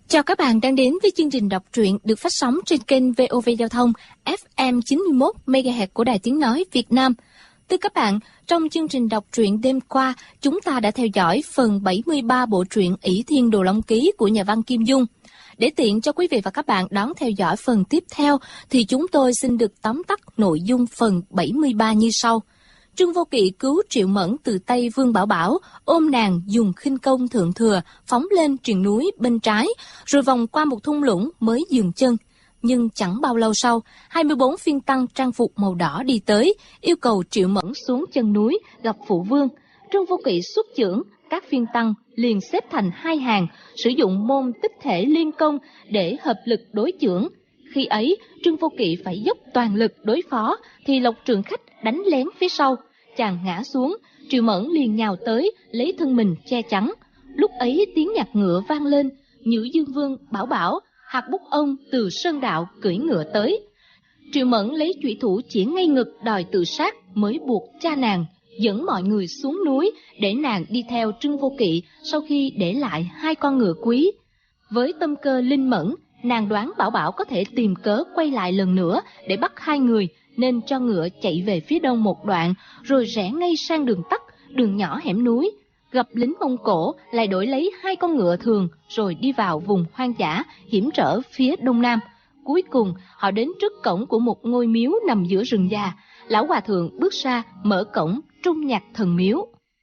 Chào các bạn đang đến với chương trình đọc truyện được phát sóng trên kênh VOV Giao thông FM 91 MHz của Đài Tiếng Nói Việt Nam. Thưa các bạn, trong chương trình đọc truyện đêm qua, chúng ta đã theo dõi phần 73 bộ truyện Ỷ Thiên Đồ Long Ký của nhà văn Kim Dung. Để tiện cho quý vị và các bạn đón theo dõi phần tiếp theo, thì chúng tôi xin được tóm tắt nội dung phần 73 như sau. Trương Vô Kỵ cứu Triệu Mẫn từ tay Vương Bảo Bảo, ôm nàng dùng khinh công thượng thừa, phóng lên triền núi bên trái, rồi vòng qua một thung lũng mới dừng chân. Nhưng chẳng bao lâu sau, 24 phiên tăng trang phục màu đỏ đi tới, yêu cầu Triệu Mẫn xuống chân núi gặp phụ vương. Trương Vô Kỵ xuất chưởng, các phiên tăng liền xếp thành hai hàng, sử dụng môn tích thể liên công để hợp lực đối chưởng. Khi ấy, Trương Vô Kỵ phải dốc toàn lực đối phó, thì Lộc Trường Khách đánh lén phía sau. Chàng ngã xuống, Triệu Mẫn liền nhào tới, lấy thân mình che chắn. Lúc ấy tiếng nhạc ngựa vang lên, Nhữ Dương Vương Bảo Bảo, Hạc Bút Ông từ Sơn Đạo cưỡi ngựa tới. Triệu Mẫn lấy chủy thủ chỉ ngay ngực đòi tự sát, mới buộc cha nàng dẫn mọi người xuống núi để nàng đi theo Trương Vô Kỵ sau khi để lại hai con ngựa quý. Với tâm cơ linh mẫn, nàng đoán Bảo Bảo có thể tìm cớ quay lại lần nữa để bắt hai người, nên cho ngựa chạy về phía đông một đoạn, rồi rẽ ngay sang đường tắt, đường nhỏ hẻm núi. Gặp lính Mông Cổ, lại đổi lấy hai con ngựa thường, rồi đi vào vùng hoang dã, hiểm trở phía đông nam. Cuối cùng, họ đến trước cổng của một ngôi miếu nằm giữa rừng già. Lão hòa thượng bước ra, mở cổng, trung nhạc thần miếu.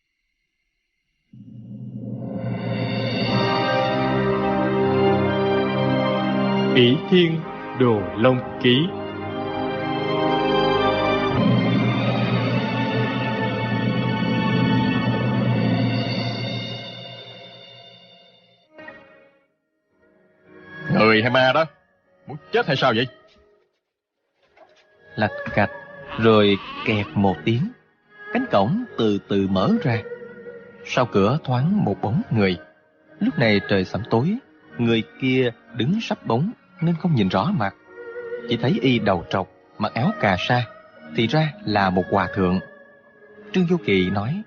Ỷ Thiên Đồ Long Ký. Người hay ma đó? Muốn chết hay sao vậy? Lạch cạch, rồi kẹt một tiếng. Cánh cổng từ từ mở ra. Sau cửa thoáng một bóng người. Lúc này trời sẫm tối, người kia đứng sắp bóng nên không nhìn rõ mặt. Chỉ thấy y đầu trọc, mặc áo cà sa, thì ra là một hòa thượng. Trương Vô Kỵ nói: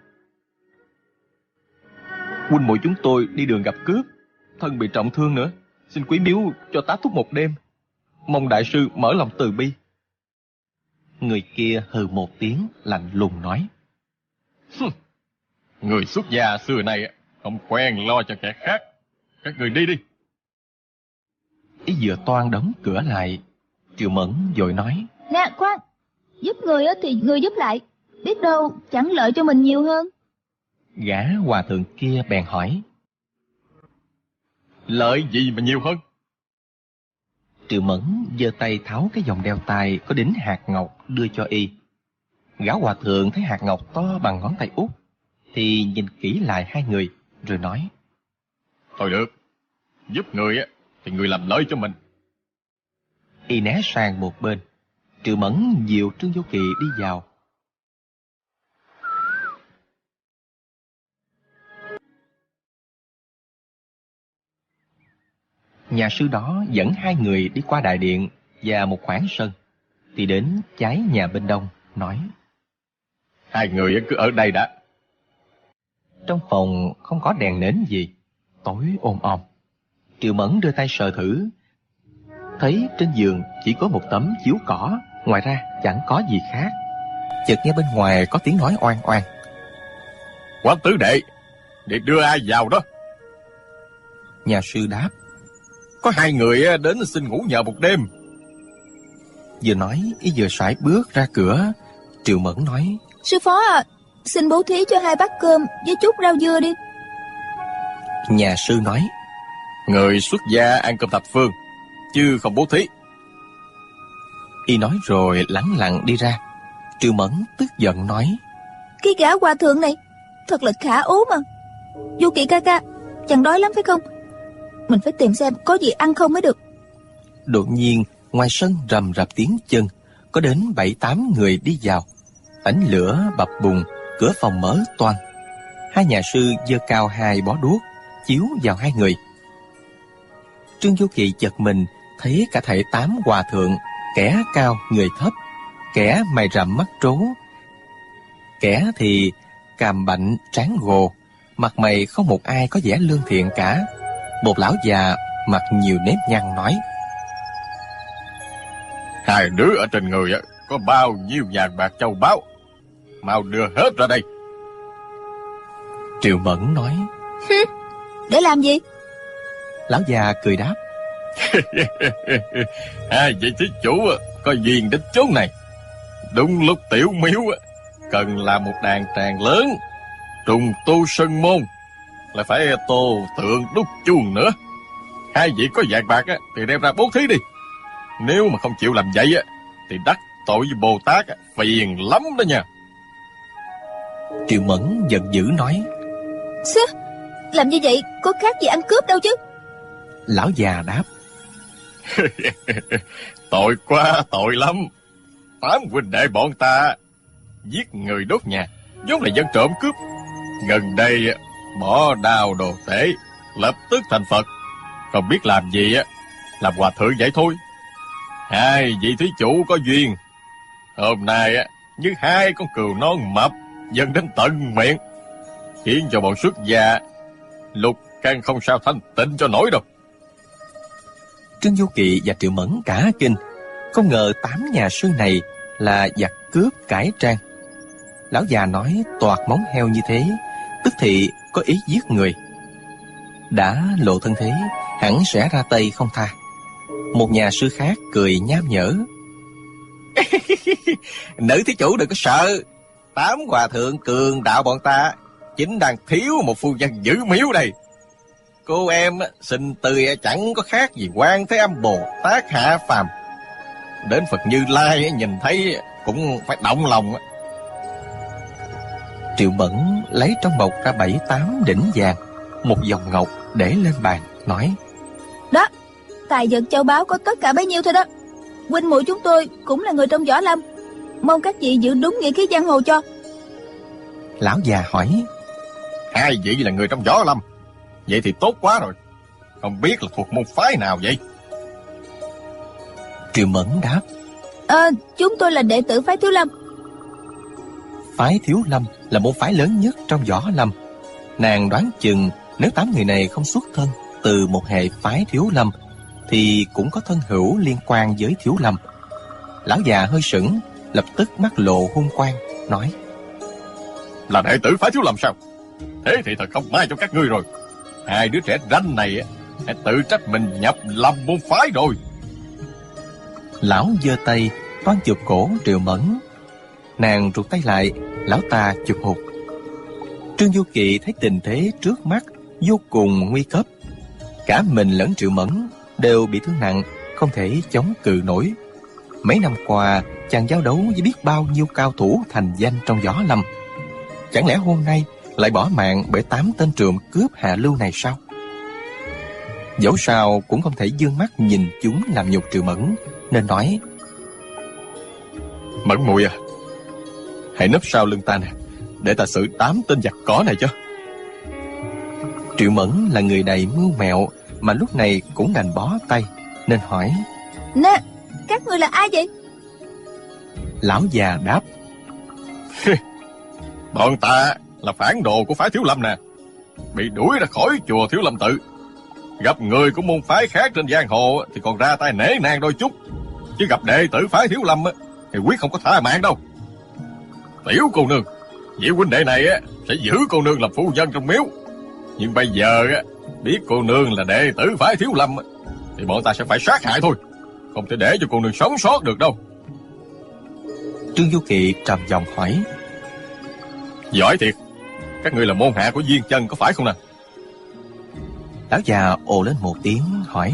huynh muội chúng tôi đi đường gặp cướp, thân bị trọng thương nữa, xin quý miếu cho tá túc một đêm, mong đại sư mở lòng từ bi. Người kia hừ một tiếng, lạnh lùng nói: Người xuất gia xưa này không quen lo cho kẻ khác, các người đi đi. Ý vừa toan đóng cửa lại, Triệu Mẫn vội nói: nè khoan, giúp người thì người giúp lại, biết đâu chẳng lợi cho mình nhiều hơn. Gã hòa thượng kia bèn hỏi: lợi gì mà nhiều hơn? Triệu Mẫn giơ tay tháo cái vòng đeo tay có đính hạt ngọc đưa cho y. Gã hòa thượng thấy hạt ngọc to bằng ngón tay út, thì nhìn kỹ lại hai người rồi nói: thôi được, giúp người thì người làm lợi cho mình. Y né sang một bên. Triệu Mẫn dìu Trương Vô Kỵ đi vào. Nhà sư đó dẫn hai người đi qua đại điện và một khoảng sân, thì đến trái nhà bên đông, nói: hai người cứ ở đây đã. Trong phòng không có đèn nến gì, tối ôm om. Triệu Mẫn đưa tay sờ thử, thấy trên giường chỉ có một tấm chiếu cỏ, ngoài ra chẳng có gì khác. Chợt nghe bên ngoài có tiếng nói oan oan: Quán tứ đệ, để đưa ai vào đó? Nhà sư đáp: có hai người đến xin ngủ nhờ một đêm. Vừa nói, y vừa sải bước ra cửa. Triệu Mẫn nói: Sư phó à, xin bố thí cho hai bát cơm với chút rau dưa đi. Nhà sư nói: người xuất gia ăn cơm thập phương, chứ không bố thí. Y nói rồi lẳng lặng đi ra. Triệu Mẫn tức giận nói: cái gã hòa thượng này thật là khả ố mà. Vô Kỵ ca ca, chẳng đói lắm phải không? Mình phải tìm xem có gì ăn không mới được. Đột nhiên ngoài sân rầm rập tiếng chân, có đến 7-8 người đi vào. Ánh lửa bập bùng, cửa phòng mở toang. Hai nhà sư giơ cao hai bó đuốc chiếu vào hai người. Trương Vô Kỵ chợt mình thấy cả thảy 8 hòa thượng, kẻ cao người thấp, kẻ mày rậm mắt trố, kẻ thì càm bạnh trán gồ, mặt mày không một ai có vẻ lương thiện cả. Một lão già mặt nhiều nếp nhăn nói: Hai đứa ở trên người có bao nhiêu vàng bạc châu báu, mau đưa hết ra đây. Triệu Mẫn nói: Để làm gì? Lão già cười đáp: Hai vị thí chủ có duyên đến chốn này. Đúng lúc tiểu miếu cần làm một đàn tràng lớn, trùng tu sân môn, là phải tô tượng đúc chuông nữa. Hai vị có vàng bạc thì đem ra bố thí đi. Nếu mà không chịu làm vậy thì đắc tội với Bồ Tát phiền lắm đó nha. Triệu Mẫn giận dữ nói: Xứ, làm như vậy có khác gì ăn cướp đâu chứ. Lão già đáp: Tội quá tội lắm. 8 huynh đệ bọn ta giết người đốt nhà, vốn là dân trộm cướp. Gần đây bỏ đao đồ tể, lập tức thành Phật. Không biết làm gì làm hòa thượng vậy thôi. Hai vị thí chủ có duyên, hôm nay như hai con cừu non mập dần đến tận miệng, khiến cho bọn xuất gia lục căn không sao thanh tịnh cho nổi đâu. Trương Du Kỵ và Triệu Mẫn cả kinh, không ngờ 8 nhà sư này là giặc cướp cải trang. Lão già nói toạc móng heo như thế, tức thì có ý giết người. Đã lộ thân thế, hẳn sẽ ra tay không tha. Một nhà sư khác cười nham nhở: Nữ thí chủ đừng có sợ, 8 hòa thượng cường đạo bọn ta chính đang thiếu một phu nhân giữ miếu đây. Cô em xinh tươi chẳng có khác gì Quan Thế Âm Bồ Tát hạ phàm. Đến Phật Như Lai nhìn thấy cũng phải động lòng. Triệu Mẫn lấy trong bọc ra 7-8 đỉnh vàng, một vòng ngọc để lên bàn, nói: Đó, tài vật châu báu có tất cả bấy nhiêu thôi đó. Huynh muội chúng tôi cũng là người trong võ lâm, mong các vị giữ đúng nghĩa khí giang hồ cho. Lão già hỏi: Hai vị là người trong võ lâm, vậy thì tốt quá rồi. Không biết là thuộc môn phái nào vậy? Triệu Mẫn đáp: Chúng tôi là đệ tử phái Thiếu Lâm. Phái Thiếu Lâm là môn phái lớn nhất trong võ lâm. Nàng đoán chừng nếu 8 người này không xuất thân từ một hệ phái Thiếu Lâm thì cũng có thân hữu liên quan với Thiếu Lâm. Lão già hơi sững, lập tức mắt lộ hung quang, nói: Là đệ tử phái Thiếu Lâm sao? Thế thì thật không may cho các ngươi rồi. Hai đứa trẻ ranh này hãy tự trách mình nhập lầm môn phái rồi. Lão giơ tay toan chụp cổ Triệu Mẫn. Nàng rụt tay lại, lão ta chụp hụt. Trương Du Kỵ thấy tình thế trước mắt vô cùng nguy cấp. Cả mình lẫn Triệu Mẫn đều bị thương nặng, không thể chống cự nổi. Mấy năm qua chàng giao đấu với biết bao nhiêu cao thủ thành danh trong võ lâm. Chẳng lẽ hôm nay lại bỏ mạng bởi 8 tên trộm cướp hạ lưu này sao? Dẫu sao cũng không thể dương mắt nhìn chúng làm nhục Triệu Mẫn, nên nói: Mẫn muội à, hãy nấp sau lưng ta nè, để ta xử 8 tên giặc cỏ này chứ. Triệu Mẫn là người đầy mưu mẹo, mà lúc này cũng đành bó tay, nên hỏi: Nè, các người là ai vậy? Lão già đáp: Bọn ta là phản đồ của phái Thiếu Lâm nè, bị đuổi ra khỏi chùa Thiếu Lâm tự. Gặp người của môn phái khác trên giang hồ thì còn ra tay nể nang đôi chút, chứ gặp đệ tử phái Thiếu Lâm thì quyết không có thả mạng đâu. Tiểu cô nương, vị huynh đệ này sẽ giữ cô nương làm phu nhân trong miếu. Nhưng bây giờ biết cô nương là đệ tử phái Thiếu Lâm thì bọn ta sẽ phải sát hại thôi, không thể để cho cô nương sống sót được đâu. Trương Du Kỵ trầm giọng hỏi: Giỏi thiệt, các ngươi là môn hạ của Viên Chân có phải không nè? Lão già ồ lên một tiếng hỏi: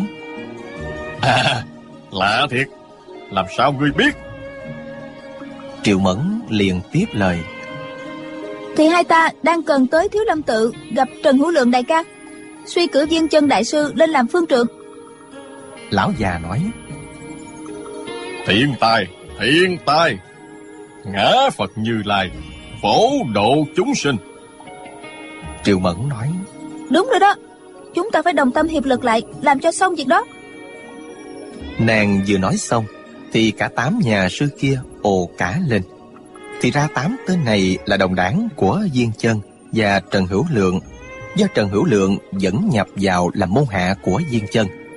Lạ thiệt, làm sao ngươi biết? Triệu Mẫn liền tiếp lời: Thì hai ta đang cần tới Thiếu Lâm tự gặp Trần Hữu Lượng đại ca, suy cử Viên Chân đại sư lên làm phương trượng. Lão già nói: Thiên tai, ngã Phật Như Lai, phổ độ chúng sinh. Triệu Mẫn nói: Đúng rồi đó, chúng ta phải đồng tâm hiệp lực lại, làm cho xong việc đó. Nàng vừa nói xong thì cả 8 nhà sư kia ồ cả lên. Thì ra 8 tên này là đồng đảng của Viên Chân và Trần Hữu Lượng, do Trần Hữu Lượng dẫn nhập vào làm môn hạ của Viên Chân.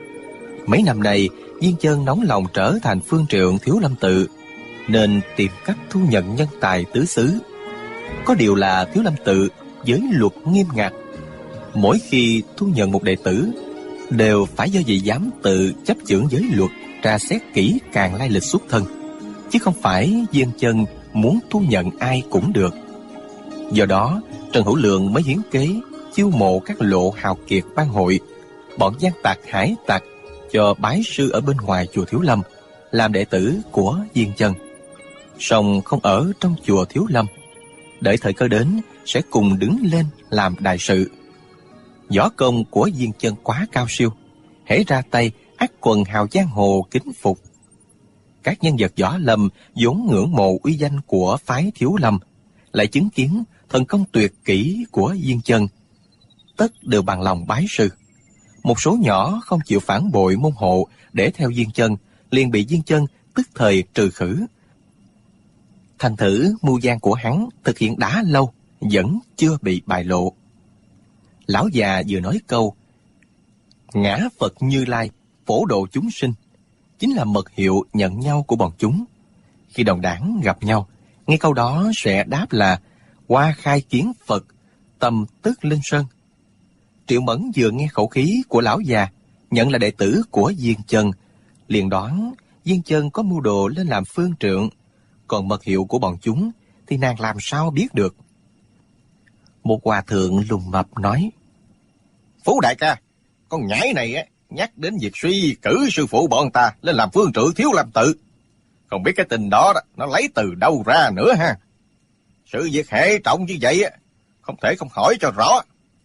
Mấy năm nay, Diên Chân nóng lòng trở thành phương trượng Thiếu Lâm Tự, nên tìm cách thu nhận nhân tài tứ xứ. Có điều là Thiếu Lâm Tự giới luật nghiêm ngặt, mỗi khi thu nhận một đệ tử đều phải do vị giám tự chấp chưởng giới luật tra xét kỹ càng lai lịch xuất thân, chứ không phải Diên Chân muốn thu nhận ai cũng được. Do đó, Trần Hữu Lượng mới hiến kế chiêu mộ các lộ hào kiệt ban hội, bọn gian tặc hải tặc cho bái sư ở bên ngoài chùa Thiếu Lâm làm đệ tử của Diên Chân. Song không ở trong chùa Thiếu Lâm, đợi thời cơ đến sẽ cùng đứng lên làm đại sự. Võ công của Diên Chân quá cao siêu, hễ ra tay ắt quần hào giang hồ kính phục. Các nhân vật võ lâm vốn ngưỡng mộ uy danh của phái Thiếu Lâm, lại chứng kiến thần công tuyệt kỹ của Diên Chân, tất đều bằng lòng bái sư. Một số nhỏ không chịu phản bội môn hộ để theo Diên Chân, liền bị Diên Chân tức thời trừ khử. Thành thử mưu gian của hắn thực hiện đã lâu vẫn chưa bị bại lộ. Lão già vừa nói câu ngã Phật Như Lai phổ độ chúng sinh, chính là mật hiệu nhận nhau của bọn chúng. Khi đồng đảng gặp nhau, nghe câu đó sẽ đáp là hoa khai kiến Phật, tâm tức linh sơn. Triệu Mẫn vừa nghe khẩu khí của lão già, nhận là đệ tử của Diên Chân, liền đoán Diên Chân có mưu đồ lên làm phương trượng, còn mật hiệu của bọn chúng thì nàng làm sao biết được. Một hòa thượng lùn mập nói: Phú đại ca, con nhãi này á, nhắc đến việc suy cử sư phụ bọn ta lên làm phương trượng Thiếu Lâm Tự. Không biết cái tình đó, nó lấy từ đâu ra nữa ha. Sự việc hệ trọng như vậy á, không thể không hỏi cho rõ.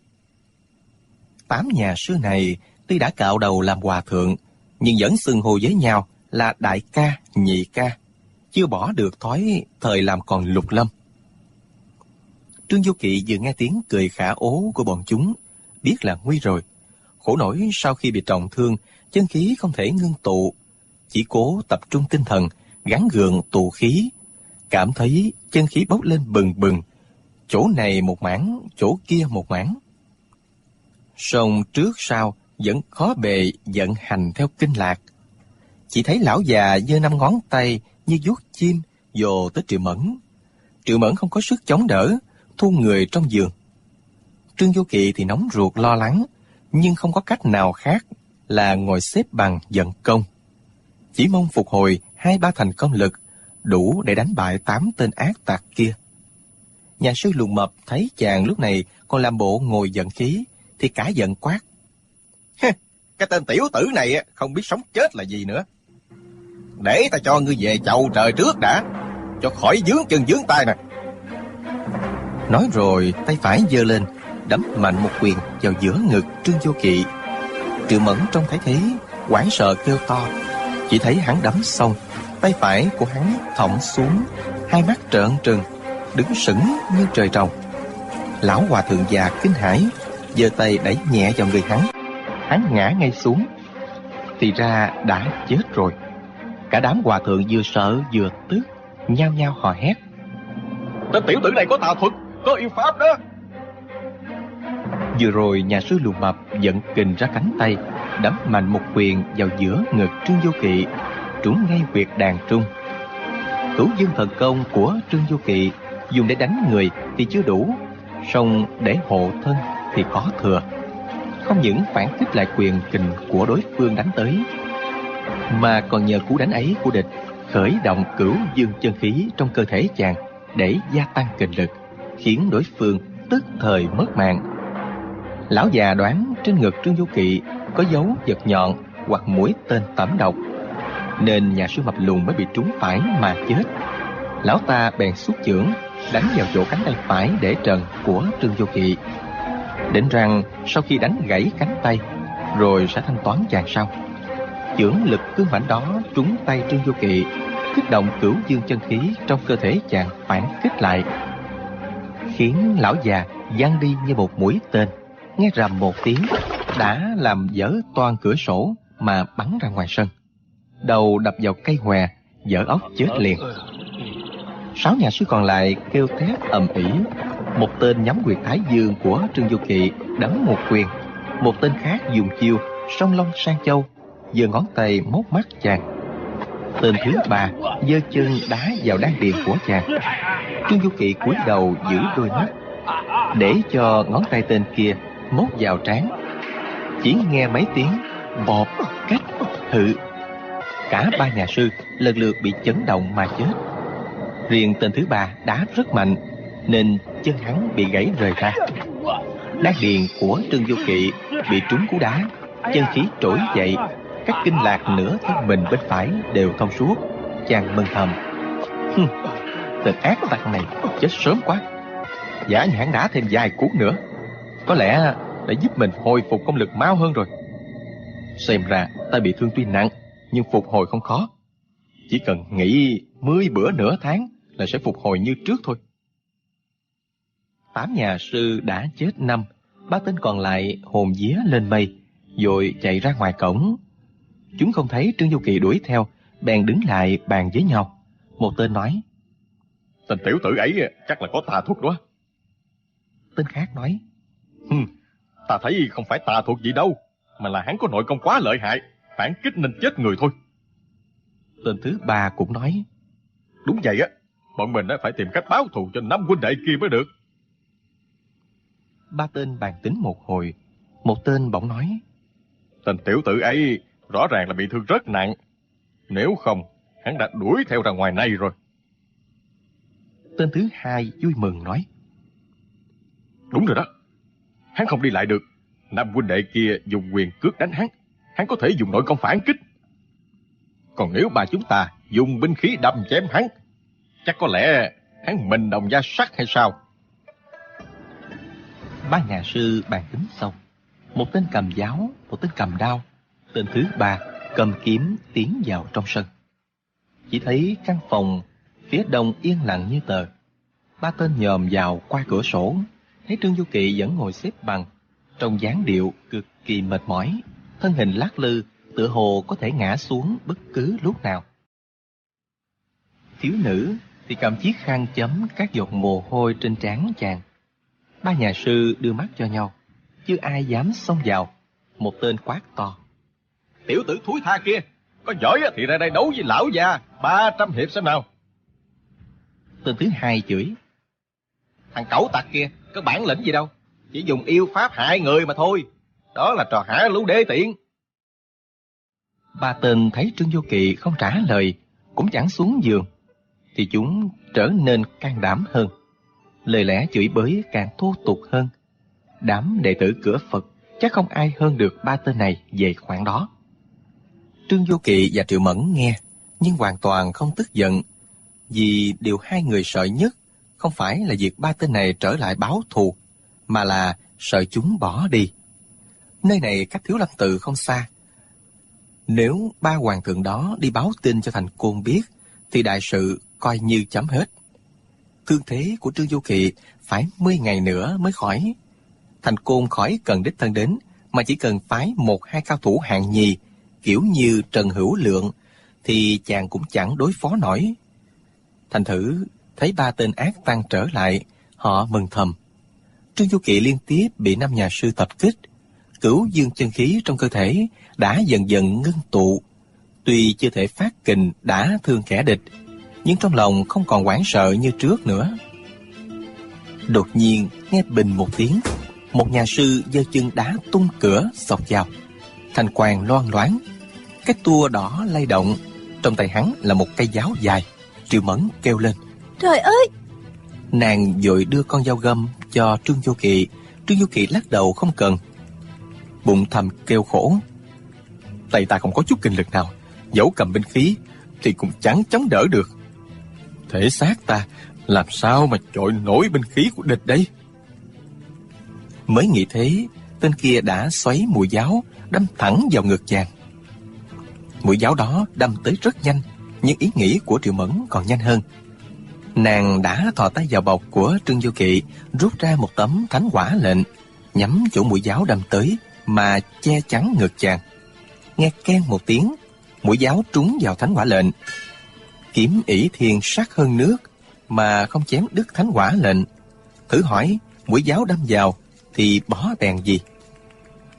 8 nhà sư này tuy đã cạo đầu làm hòa thượng, nhưng vẫn xưng hô với nhau là đại ca, nhị ca, chưa bỏ được thói thời làm còn lục lâm. Trương Vô Kỵ vừa nghe tiếng cười khả ố của bọn chúng, biết là nguy rồi. Khổ nổi sau khi bị trọng thương, chân khí không thể ngưng tụ, chỉ cố tập trung tinh thần, gắng gượng tụ khí, cảm thấy chân khí bốc lên bừng bừng, chỗ này một mảng, chỗ kia một mảng. Song trước sau vẫn khó bề vận hành theo kinh lạc. Chỉ thấy lão già giơ 5 ngón tay như vuốt chim vồ tới Triệu Mẫn. Triệu Mẫn không có sức chống đỡ, thu người trong giường. Trương Vô Kỵ thì nóng ruột lo lắng, nhưng không có cách nào khác là ngồi xếp bằng vận công. Chỉ mong phục hồi 2-3 thành công lực, đủ để đánh bại 8 tên ác tặc kia. Nhà sư Lùn Mập thấy chàng lúc này còn làm bộ ngồi vận khí, thì cả giận quát: Cái tên tiểu tử này không biết sống chết là gì nữa. Để ta cho ngươi về chầu trời trước đã, cho khỏi vướng chân vướng tay nè. Nói rồi tay phải giơ lên, đấm mạnh một quyền vào giữa ngực Trương Vô Kỵ. Triệu Mẫn trông thấy thế, hoảng sợ kêu to. Chỉ thấy hắn đấm xong, tay phải của hắn thõng xuống, hai mắt trợn trừng, đứng sững như trời trồng. Lão hòa thượng già kinh hãi, giơ tay đẩy nhẹ vào người hắn. Hắn ngã ngay xuống. Thì ra đã chết rồi. Cả đám hòa thượng vừa sợ vừa tức, nhao nhao hò hét: Tên tiểu tử này có tà thuật, có yêu pháp đó. Vừa rồi nhà sư Lùn Mập giận kình ra cánh tay, đấm mạnh một quyền vào giữa ngực Trương Vô Kỵ, trúng ngay huyệt đàn trung. Cửu dương thần công của Trương Vô Kỵ dùng để đánh người thì chưa đủ, song để hộ thân thì có thừa. Không những phản kích lại quyền kình của đối phương đánh tới, mà còn nhờ cú đánh ấy của địch khởi động cửu dương chân khí trong cơ thể chàng để gia tăng kình lực, khiến đối phương tức thời mất mạng. Lão già đoán trên ngực Trương Vô Kỵ có dấu vật nhọn hoặc mũi tên tẩm độc, nên nhà sư Mập Lùn mới bị trúng phải mà chết. Lão ta bèn xuất chưởng đánh vào chỗ cánh tay phải để trần của Trương Vô Kỵ, định rằng sau khi đánh gãy cánh tay rồi sẽ thanh toán chàng sau. Chưởng lực cương mãnh đó trúng tay Trương Vô Kỵ, kích động cửu dương chân khí trong cơ thể chàng phản kích lại, khiến lão già văng đi như một mũi tên. Nghe rầm một tiếng, đã làm vỡ toang cửa sổ mà bắn ra ngoài sân. Đầu đập vào cây hòe, vỡ óc chết liền. 6 nhà sư còn lại kêu thét ầm ĩ. Một tên nhắm huyệt thái dương của Trương Vô Kỵ đấm một quyền, một tên khác dùng chiêu song long sang châu, giơ ngón tay móc mắt chàng. Tên thứ ba giơ chân đá vào đan điền của chàng. Trương Du Kỵ cúi đầu giữ đôi mắt, để cho ngón tay tên kia móc vào trán. Chỉ nghe mấy tiếng bọt, cách, hự. Cả ba nhà sư lần lượt bị chấn động mà chết. Riêng tên thứ ba đá rất mạnh, nên chân hắn bị gãy rời ra. Đan điền của Trương Du Kỵ bị trúng cú đá, chân khí trỗi dậy, các kinh lạc nửa thân mình bên phải đều thông suốt. Chàng mừng thầm: tên ác tặc này chết sớm quá. Giả như hắn đá thêm vài cú nữa, có lẽ đã giúp mình hồi phục công lực mau hơn rồi. Xem ra ta bị thương tuy nặng, nhưng phục hồi không khó. Chỉ cần nghỉ 10 bữa nửa tháng là sẽ phục hồi như trước thôi. 8 nhà sư đã chết 5, 3 tên còn lại hồn vía lên mây, rồi chạy ra ngoài cổng. Chúng không thấy Trương Du Kỵ đuổi theo, bèn đứng lại bàn với nhau. Một tên nói: tên tiểu tử ấy chắc là có tà thuật đó. Tên khác nói: ta thấy không phải tà thuật gì đâu, mà là hắn có nội công quá lợi hại, phản kích nên chết người thôi. Tên thứ ba cũng nói: đúng vậy á, bọn mình phải tìm cách báo thù cho 5 huynh đệ kia mới được. 3 tên bàn tính một hồi. Một tên bỗng nói: tên tiểu tử ấy rõ ràng là bị thương rất nặng, nếu không hắn đã đuổi theo ra ngoài này rồi. Tên thứ hai vui mừng nói: đúng rồi đó, hắn không đi lại được. 5 huynh đệ kia dùng quyền cước đánh hắn có thể dùng nội công phản kích. Còn nếu ba chúng ta dùng binh khí đâm chém hắn, chắc có lẽ hắn mình đồng gia sắt hay sao. 3 nhà sư bàn tính xong. Một tên cầm giáo, một tên cầm đao, tên thứ ba cầm kiếm tiến vào trong sân. Chỉ thấy căn phòng phía đông yên lặng như tờ. 3 tên nhòm vào qua cửa sổ, thấy Trương Du Kỵ vẫn ngồi xếp bằng, trông dáng điệu cực kỳ mệt mỏi, thân hình lắc lư, tựa hồ có thể ngã xuống bất cứ lúc nào. Thiếu nữ thì cầm chiếc khăn chấm các giọt mồ hôi trên trán chàng. 3 nhà sư đưa mắt cho nhau, chứ ai dám xông vào. Một tên quát to: tiểu tử thúi tha kia, có giỏi thì ra đây đấu với lão già 300 hiệp xem nào. Tên thứ hai chửi: thằng cẩu tặc kia có bản lĩnh gì đâu, chỉ dùng yêu pháp hại người mà thôi, đó là trò hả lũ đê tiện. 3 tên thấy Trương Du Kỵ không trả lời, cũng chẳng xuống giường, thì chúng trở nên can đảm hơn. Lời lẽ chửi bới càng thô tục hơn. Đám đệ tử cửa Phật chắc không ai hơn được 3 tên này về khoản đó. Trương Du Kỵ và Triệu Mẫn nghe, nhưng hoàn toàn không tức giận, vì điều hai người sợ nhất không phải là việc 3 tên này trở lại báo thù, mà là sợ chúng bỏ đi. Nơi này cách Thiếu Lâm Tự không xa. Nếu 3 hoàng thượng đó đi báo tin cho Thành Côn biết, thì đại sự coi như chấm hết. Thương thế của Trương Du Kỵ phải 10 ngày nữa mới khỏi. Thành Côn khỏi cần đích thân đến, mà chỉ cần phái 1-2 cao thủ hạng nhì, kiểu như Trần Hữu Lượng, thì chàng cũng chẳng đối phó nổi. Thành thử thấy 3 tên ác tăng trở lại, họ mừng thầm. Trương Du Kỵ liên tiếp bị 5 nhà sư tập kích, cửu dương chân khí trong cơ thể đã dần dần ngưng tụ. Tuy chưa thể phát kình đã thương kẻ địch, nhưng trong lòng không còn hoảng sợ như trước nữa. Đột nhiên nghe bình một tiếng, một nhà sư giơ chân đá tung cửa xộc vào. Thanh quang loang loáng, cái tua đỏ lay động, trong tay hắn là một cây giáo dài. Triệu Mẫn kêu lên: trời ơi! Nàng vội đưa con dao găm cho Trương Du Kỵ. Trương Du Kỵ lắc đầu không cần. Bụng thầm kêu khổ: tay ta không có chút kinh lực nào, dẫu cầm binh khí thì cũng chẳng chống đỡ được. Thể xác ta làm sao mà chọi nổi binh khí của địch đây? Mới nghĩ thế, tên kia đã xoáy mũi giáo đâm thẳng vào ngực chàng. Mũi giáo đó đâm tới rất nhanh, nhưng ý nghĩ của Triệu Mẫn còn nhanh hơn. Nàng đã thò tay vào bọc của Trương Du Kỵ, rút ra một tấm thánh hỏa lệnh, nhắm chỗ mũi giáo đâm tới mà che chắn ngực chàng. Nghe keng một tiếng, mũi giáo trúng vào thánh hỏa lệnh. Kiếm ỷ thiên sắc hơn nước mà không chém đứt thánh hỏa lệnh. Thử hỏi mũi giáo đâm vào thì bỏ bèn gì?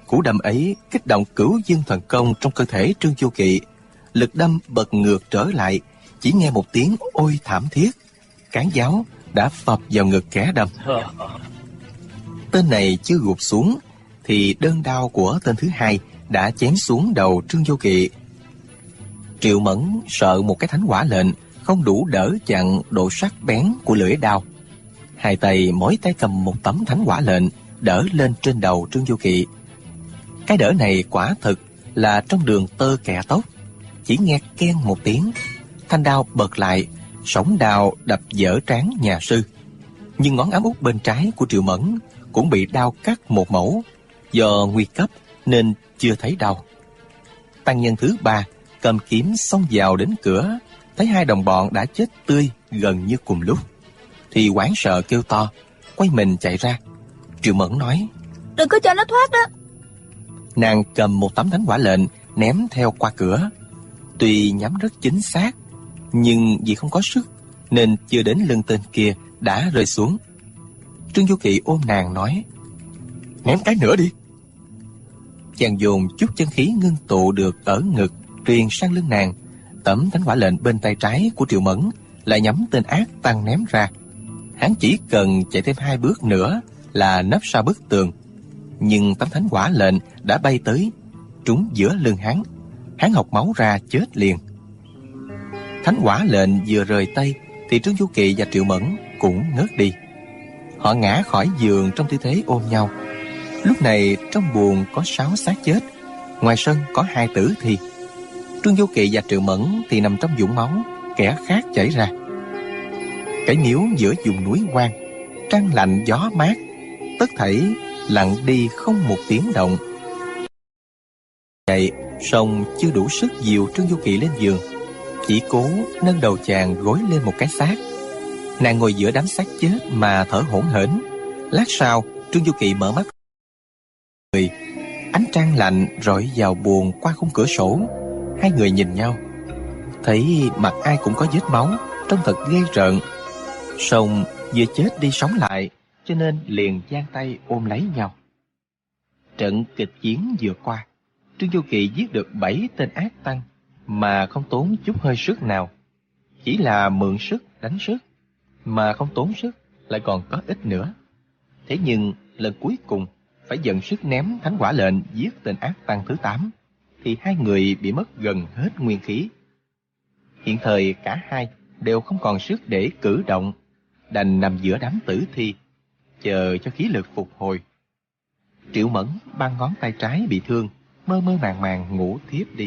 Cú đâm ấy kích động cửu dương thần công trong cơ thể Trương Vô Kỵ. Lực đâm bật ngược trở lại, chỉ nghe một tiếng ôi thảm thiết. Cán giáo đã phập vào ngực kẻ đâm. Tên này chưa gục xuống thì đơn đao của tên thứ hai đã chém xuống đầu Trương Vô Kỵ. Triệu Mẫn sợ một cái thánh hỏa lệnh không đủ đỡ chặn độ sắc bén của lưỡi đao. Hai tay mỗi tay cầm một tấm thánh hỏa lệnh đỡ lên trên đầu Trương Vô Kỵ. Cái đỡ này quả thực là trong đường tơ kẻ tóc. Chỉ nghe keng một tiếng, thanh đao bật lại, sổng đao đập vỡ trán nhà sư. Nhưng ngón ám út bên trái của Triệu Mẫn cũng bị đao cắt một mẩu. Do nguy cấp nên chưa thấy đau. Tăng nhân thứ ba cầm kiếm xông vào đến cửa, thấy hai đồng bọn đã chết tươi gần như cùng lúc, thì hoảng sợ kêu to, quay mình chạy ra. Triệu Mẫn nói: Đừng có cho nó thoát đó. Nàng cầm một tấm thánh hỏa lệnh ném theo qua cửa. Tuy nhắm rất chính xác, nhưng vì không có sức nên chưa đến lưng tên kia đã rơi xuống. Trương Vô Kỵ ôm nàng nói: Ném cái nữa đi. Chàng dồn chút chân khí ngưng tụ được ở ngực truyền sang lưng nàng. Tấm thánh hỏa lệnh bên tay trái của Triệu Mẫn lại nhắm tên ác tăng ném ra. Hắn chỉ cần chạy thêm 2 bước nữa là nấp sau bức tường. Nhưng tấm thánh hỏa lệnh đã bay tới, trúng giữa lưng hắn. Hắn học máu ra chết liền. Thánh hỏa lệnh vừa rời tay thì Trương Vô Kỵ và Triệu Mẫn cũng ngất đi. Họ ngã khỏi giường trong tư thế ôm nhau. Lúc này trong buồng có 6 xác chết, ngoài sân có 2 tử thi. Trương Vô Kỵ và Triệu Mẫn thì nằm trong vũng máu, kẻ khác chảy ra. Cái miếu giữa vùng núi hoang, trăng lạnh gió mát, tất thảy lặng đi không một tiếng động. Vậy song chưa đủ sức dìu Trương Vô Kỵ lên giường, chỉ cố nâng đầu chàng gối lên một cái xác. Nàng ngồi giữa đám xác chết mà thở hổn hển. Lát sau Trương Vô Kỵ mở mắt. Ánh trăng lạnh rọi vào buồng qua khung cửa sổ. Hai người nhìn nhau, thấy mặt ai cũng có vết máu, trông thật ghê rợn. Song vừa chết đi sống lại, cho nên liền giang tay ôm lấy nhau. Trận kịch chiến vừa qua, Trương Vô Kỵ giết được 7 tên ác tăng mà không tốn chút hơi sức nào. Chỉ là mượn sức đánh sức, mà không tốn sức lại còn có ít nữa. Thế nhưng lần cuối cùng phải dần sức ném thánh hỏa lệnh giết tên ác tăng thứ 8, thì hai người bị mất gần hết nguyên khí. Hiện thời cả hai đều không còn sức để cử động, đành nằm giữa đám tử thi, chờ cho khí lực phục hồi. Triệu Mẫn băng ngón tay trái bị thương, mơ mơ màng màng ngủ thiếp đi.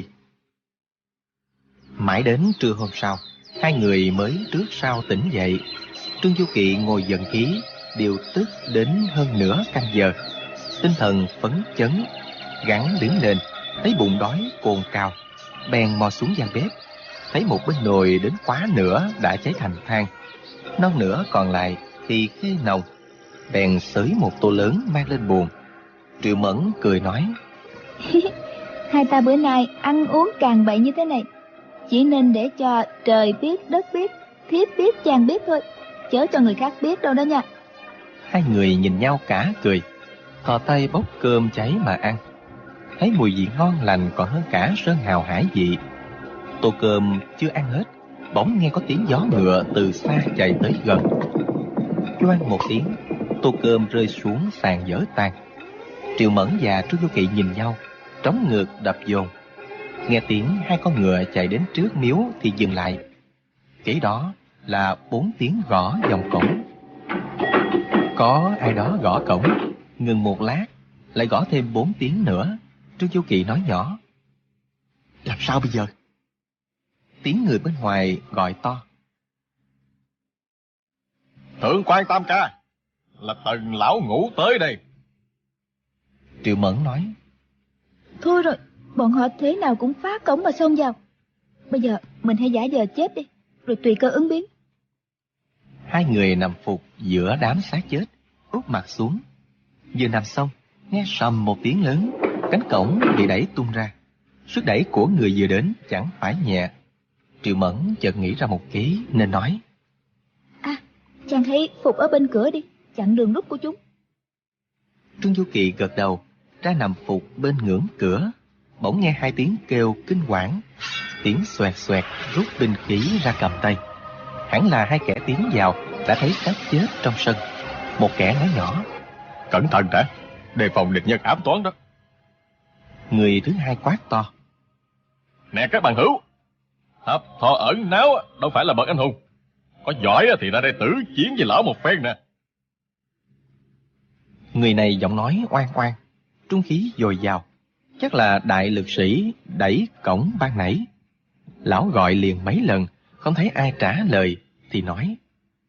Mãi đến trưa hôm sau, hai người mới trước sau tỉnh dậy. Trương Vô Kỵ ngồi dần khí, điều tức đến hơn nửa canh giờ. Tinh thần phấn chấn, gắng đứng lên, thấy bụng đói cồn cào, bèn mò xuống gian bếp. Thấy một bên nồi đến quá nửa đã cháy thành than, non nửa còn lại thì khê nồng, bèn xới một tô lớn mang lên buồng. Triệu Mẫn cười nói: Hai ta bữa nay ăn uống càng bậy như thế này, chỉ nên để cho trời biết, đất biết, thiếp biết, chàng biết thôi, chớ cho người khác biết đâu đó nha. Hai người nhìn nhau cả cười, thò tay bốc cơm cháy mà ăn. Thấy mùi vị ngon lành còn hơn cả sơn hào hải vị. Tô cơm chưa ăn hết, bỗng nghe có tiếng gió ngựa từ xa chạy tới gần. Choang một tiếng, tô cơm rơi xuống sàn vỡ tan. Triệu Mẫn và Trương Vô Kỵ nhìn nhau, trống ngược đập dồn. Nghe tiếng hai con ngựa chạy đến trước miếu thì dừng lại. Kế đó là 4 tiếng gõ vòng cổng. Có ai đó gõ cổng, ngừng một lát, lại gõ thêm 4 tiếng nữa. Trương Vô Kỵ nói nhỏ: Làm sao bây giờ? Tiếng người bên ngoài gọi to: Thượng quan Tam Ca, là Tần lão ngũ tới đây. Triệu Mẫn nói: Thôi rồi, bọn họ thế nào cũng phá cổng mà xông vào. Bây giờ mình hãy giả vờ chết đi, rồi tùy cơ ứng biến. Hai người nằm phục giữa đám xác chết, úp mặt xuống. Vừa nằm xong, nghe sầm một tiếng lớn, cánh cổng bị đẩy tung ra. Sức đẩy của người vừa đến chẳng phải nhẹ. Triệu Mẫn chợt nghĩ ra một kế nên nói: Chàng hãy phục ở bên cửa đi, chặn đường rút của chúng. Trương Vô Kỵ gật đầu, ra nằm phục bên ngưỡng cửa, bỗng nghe hai tiếng kêu kinh hoảng, tiếng xoẹt xoẹt rút binh khí ra cầm tay. Hẳn là hai kẻ tiến vào đã thấy xác chết trong sân. Một kẻ nói nhỏ: Cẩn thận đã, đề phòng địch nhân ám toán đó. Người thứ hai quát to: Nè các bằng hữu, Thập Thọ ẩn náu đâu phải là bậc anh hùng, có giỏi thì ra đây tử chiến với lão một phen nè. Người này giọng nói oan oan, trung khí dồi dào, chắc là đại lực sĩ đẩy cổng ban nãy. Lão gọi liền mấy lần, không thấy ai trả lời, thì nói: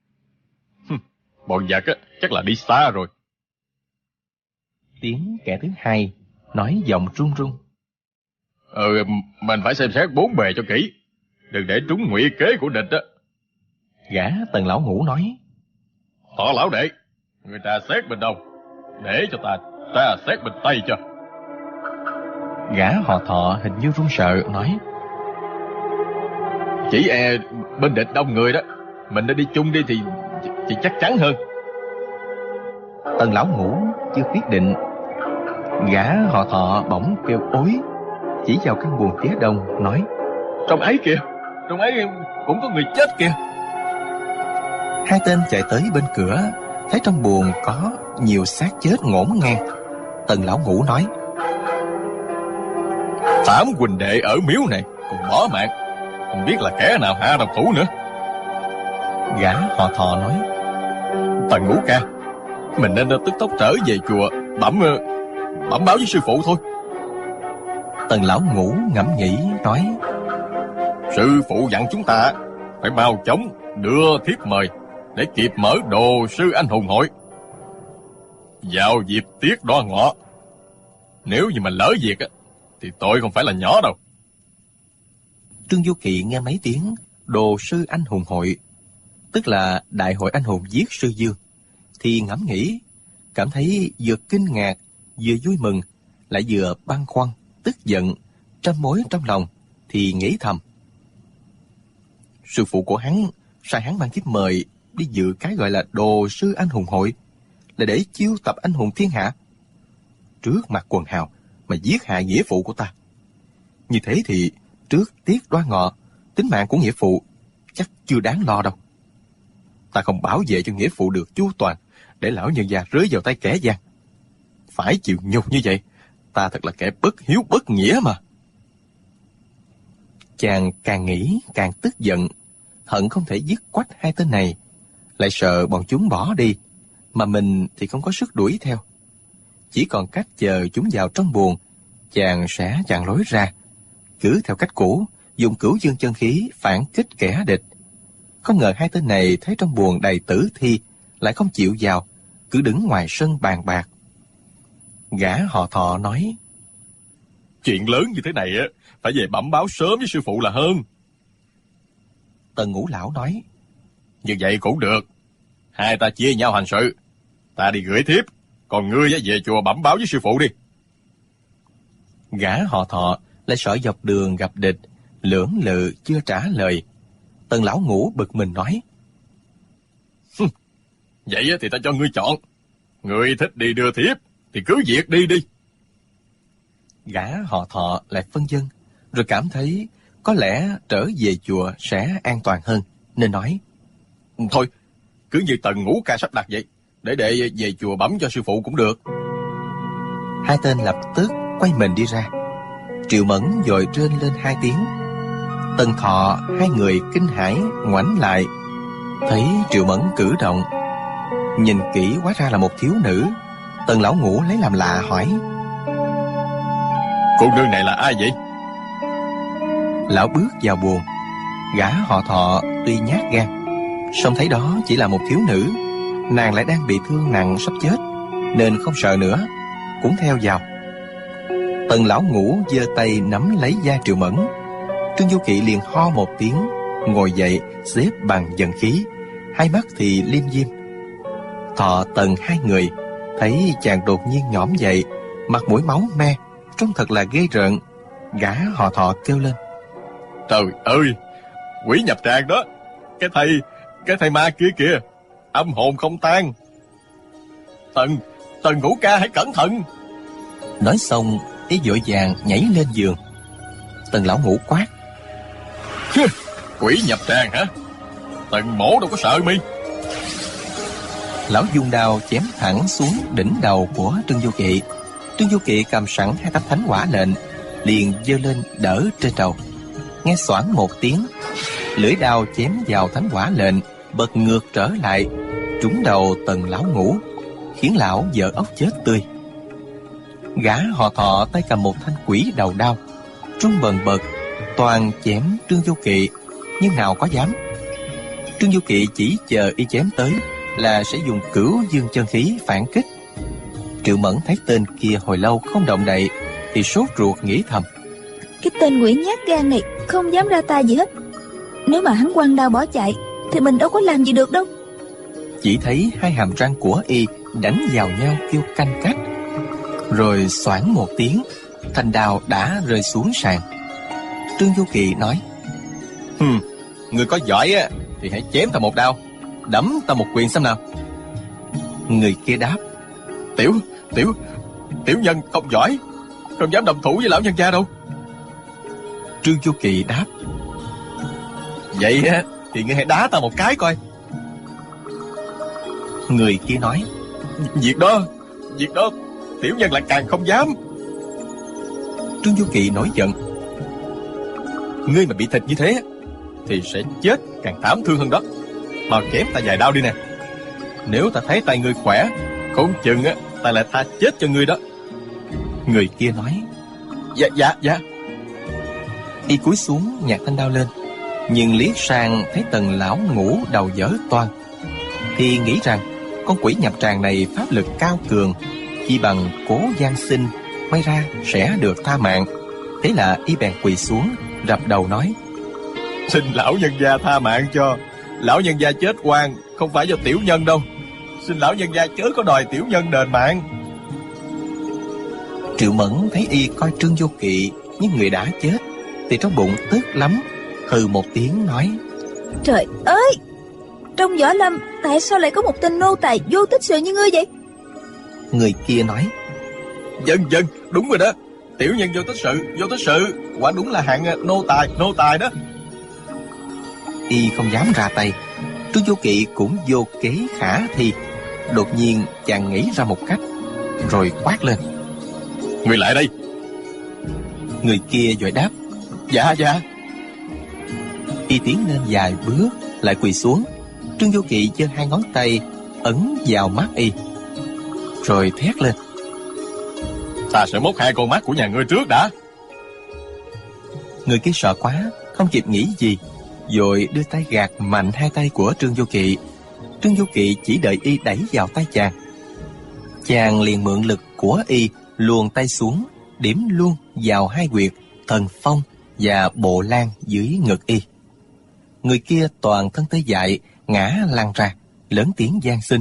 Bọn giặc chắc là đi xa rồi. Tiếng kẻ thứ hai nói giọng run run: Mình phải xem xét bốn bề cho kỹ, đừng để trúng ngụy kế của địch á. Gã Tần lão ngũ nói: Thọ lão đệ, người ta xét bên đâu, để cho ta xét bên tây cho. Gã họ Thọ hình như run sợ nói: Chỉ bên địch đông người đó, mình đã đi chung đi thì chắc chắn hơn. Tần lão ngũ chưa quyết định. Gã họ Thọ bỗng kêu ối, chỉ vào căn buồng phía đông nói: Trong ấy kìa, trong ấy cũng có người chết kìa. Hai tên chạy tới bên cửa, thấy trong buồng có nhiều xác chết ngổn ngang. Tần lão ngũ nói: Tám huynh đệ ở miếu này còn bỏ mạng, không biết là kẻ nào hạ độc thủ nữa. Gã họ Thọ nói: Tần Ngũ ca, mình nên tức tốc trở về chùa bẩm báo với sư phụ thôi. Tần lão ngũ ngẫm nghĩ nói: Sư phụ dặn chúng ta phải mau chóng đưa thiếp mời để kịp mở đồ sư anh hùng hội vào dịp tiết đoan ngọ. Nếu như mà lỡ việc thì tội không phải là nhỏ đâu. Trương Du Kỵ nghe mấy tiếng đồ sư anh hùng hội, tức là đại hội anh hùng giết sư Dương, thì ngẫm nghĩ, cảm thấy vừa kinh ngạc, vừa vui mừng, lại vừa băn khoăn, tức giận, trăm mối trong lòng, thì nghĩ thầm: sư phụ của hắn sai hắn mang thiếp mời đi dự cái gọi là đồ sư anh hùng hội, là để chiêu tập anh hùng thiên hạ. Trước mặt quần hào mà giết hại nghĩa phụ của ta, như thế thì trước tiết đoan ngọ, tính mạng của nghĩa phụ chắc chưa đáng lo đâu. Ta không bảo vệ cho nghĩa phụ được chu toàn, để lão nhân gia rơi vào tay kẻ gian. Phải chịu nhục như vậy, ta thật là kẻ bất hiếu bất nghĩa mà. Chàng càng nghĩ càng tức giận, hận không thể giết quách hai tên này, lại sợ bọn chúng bỏ đi, mà mình thì không có sức đuổi theo. Chỉ còn cách chờ chúng vào trong buồng, chàng sẽ chặn lối ra, cứ theo cách cũ, dùng cửu dương chân khí phản kích kẻ địch. Không ngờ hai tên này thấy trong buồng đầy tử thi, lại không chịu vào, cứ đứng ngoài sân bàn bạc. Gã họ Thọ nói: Chuyện lớn như thế này phải về bẩm báo sớm với sư phụ là hơn. Tần Ngũ lão nói: Như vậy cũng được, hai ta chia nhau hành sự, ta đi gửi thiếp, còn ngươi về chùa bẩm báo với sư phụ đi. Gã họ Thọ lại sợ dọc đường gặp địch, lưỡng lự chưa trả lời. Tần lão ngũ bực mình nói: Vậy thì ta cho ngươi chọn, ngươi thích đi đưa thiếp thì cứ việc đi đi. Gã họ Thọ lại phân vân, rồi cảm thấy có lẽ trở về chùa sẽ an toàn hơn, nên nói: Thôi, cứ như Tần Ngũ ca sắp đặt vậy, để đệ về chùa bẩm cho sư phụ cũng được. Hai tên lập tức quay mình đi ra. Triệu Mẫn vội rên lên hai tiếng. Tần Thọ hai người kinh hãi ngoảnh lại, thấy Triệu Mẫn cử động, nhìn kỹ hóa ra là một thiếu nữ. Tần lão ngũ lấy làm lạ hỏi: Cô nương này là ai vậy? Lão bước vào buồng. Gã họ Thọ tuy nhát gan, song thấy đó chỉ là một thiếu nữ, nàng lại đang bị thương nặng sắp chết, nên không sợ nữa, cũng theo vào. Tần lão ngũ giơ tay nắm lấy vai Triệu Mẫn. Trương Du Kỵ liền ho một tiếng, ngồi dậy xếp bằng dần khí, hai mắt thì liêm diêm. Thọ Tần hai người thấy chàng đột nhiên nhõm dậy, mặt mũi máu me, trông thật là ghê rợn. Gã họ Thọ kêu lên: Trời ơi, quỷ nhập tràng đó, cái thầy ma kia kìa, âm hồn không tan. Tần Ngũ ca hãy cẩn thận. Nói xong, y vội vàng nhảy lên giường. Tần lão ngũ quát: Quỷ nhập tràng hả? Tần mổ đâu có sợ mi. Lão dung đao chém thẳng xuống đỉnh đầu của Trương Du Kỵ. Trương Du Kỵ cầm sẵn 2 tấm thánh hỏa lệnh, liền giơ lên đỡ trên đầu. Nghe xoảng một tiếng, lưỡi đao chém vào thánh hỏa lệnh, bật ngược trở lại, trúng đầu Tần lão ngũ, khiến lão vỡ óc chết tươi. Gã họ Thọ tay cầm một thanh quỷ đầu đao, rung bần bật, toàn chém Trương Du Kỵ, nhưng nào có dám. Trương Du Kỵ chỉ chờ y chém tới là sẽ dùng Cửu Dương chân khí phản kích. Triệu Mẫn thấy tên kia hồi lâu không động đậy thì sốt ruột nghĩ thầm: Cái tên quỷ nhát gan này không dám ra tay gì hết. Nếu mà hắn quăng đao bỏ chạy thì mình đâu có làm gì được đâu. Chỉ thấy 2 hàm răng của y đánh vào nhau kêu canh cách, rồi xoảng một tiếng, thanh đao đã rơi xuống sàn. Trương Du Kỵ nói: Người có giỏi á thì hãy chém ta một đao, đấm ta một quyền xem nào. Người kia đáp: Tiểu nhân không giỏi, không dám đồng thủ với lão nhân gia đâu. Trương Du Kỵ đáp: Vậy á thì ngươi hãy đá ta một cái coi. Người kia nói: Việc đó tiểu nhân lại càng không dám. Trương Du Kỵ nổi giận: Ngươi mà bị thịt như thế thì sẽ chết càng thảm thương hơn đó. Mau chém ta vài đao đi nè. Nếu ta thấy tay ngươi khỏe, không chừng á ta lại tha chết cho ngươi đó. Người kia nói: Dạ. Y cúi xuống nhặt thanh đao lên, nhưng liếc sang thấy Tần lão ngũ đầu vỡ toang, thì nghĩ rằng con quỷ nhập tràng này pháp lực cao cường, chỉ bằng cố gian sinh may ra sẽ được tha mạng. Thế là y bèn quỳ xuống rập đầu nói: Xin lão nhân gia tha mạng cho. Lão nhân gia chết oan không phải do tiểu nhân đâu. Xin lão nhân gia chớ có đòi tiểu nhân đền mạng. Triệu Mẫn thấy y coi Trương Du Kỵ như người đã chết thì trong bụng tức lắm, hừ một tiếng nói: Trời ơi, trong võ lâm tại sao lại có một tên nô tài vô tích sự như ngươi vậy? Người kia nói: Dân, đúng rồi đó. Tiểu nhân vô tích sự, quả đúng là hạng nô tài đó. Y không dám ra tay. Trương Du Kỵ cũng vô kế khả thi. Đột nhiên chàng nghĩ ra một cách, rồi quát lên: Người lại đây. Người kia vội đáp: Dạ. Y tiến lên vài bước lại quỳ xuống. Trương Du Kỵ giơ 2 ngón tay ấn vào mắt y, rồi thét lên: Ta sẽ móc 2 con mắt của nhà ngươi trước đã. Người kia sợ quá, không kịp nghĩ gì, vội đưa tay gạt mạnh 2 tay của Trương Du Kỵ. Trương Du Kỵ chỉ đợi y đẩy vào tay chàng. Chàng liền mượn lực của y luồn tay xuống, điểm luôn vào 2 huyệt thần phong và bộ lan dưới ngực y. Người kia toàn thân tê dại ngã lăn ra, lớn tiếng van xin: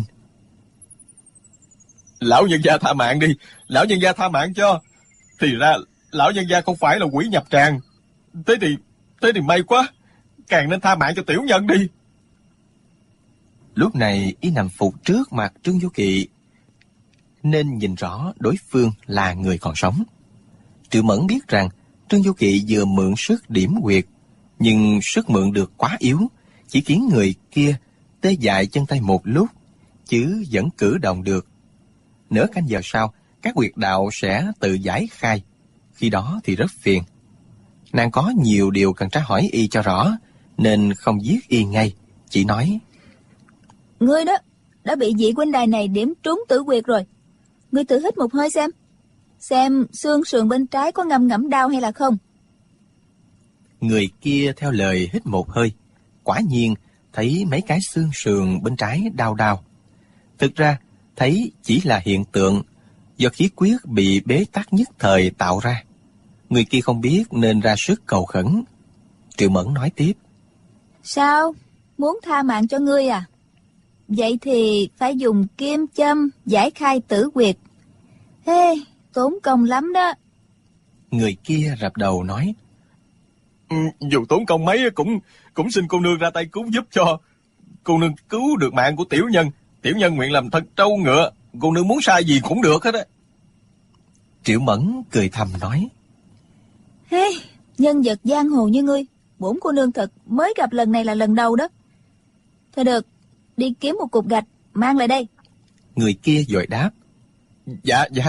Lão nhân gia tha mạng đi, lão nhân gia tha mạng cho. Thì ra lão nhân gia không phải là quỷ nhập tràng. Thế thì may quá, càng nên tha mạng cho tiểu nhân đi. Lúc này y nằm phục trước mặt Trương Du Kỵ, nên nhìn rõ đối phương là người còn sống. Triệu Mẫn biết rằng Trương Du Kỵ vừa mượn sức điểm huyệt, nhưng sức mượn được quá yếu, chỉ khiến người kia tê dại chân tay một lúc, chứ vẫn cử động được. Nửa canh giờ sau, các huyệt đạo sẽ tự giải khai. Khi đó thì rất phiền. Nàng có nhiều điều cần tra hỏi y cho rõ, nên không giết y ngay, chỉ nói: Ngươi đó đã bị vị huynh đài này điểm trúng tử huyệt rồi. Ngươi tự hít một hơi xem xương sườn bên trái có ngâm ngẫm đau hay là không. Người kia theo lời hít một hơi, quả nhiên thấy mấy cái xương sườn bên trái đau đau. Thực ra thấy chỉ là hiện tượng do khí huyết bị bế tắc nhất thời tạo ra. Người kia không biết nên ra sức cầu khẩn. Triệu Mẫn nói tiếp: Sao? Muốn tha mạng cho ngươi à? Vậy thì phải dùng kim châm giải khai tử huyệt. Tốn công lắm đó. Người kia rập đầu nói: Dù tốn công mấy cũng xin cô nương ra tay cứu giúp cho. Cô nương cứu được mạng của tiểu nhân nguyện làm thân trâu ngựa. Cô nương muốn sai gì cũng được hết á. Triệu Mẫn cười thầm nói: Hey, nhân vật giang hồ như ngươi, bổn cô nương thật mới gặp lần này là lần đầu đó. Thôi được, đi kiếm một cục gạch, mang lại đây. Người kia vội đáp: Dạ, dạ.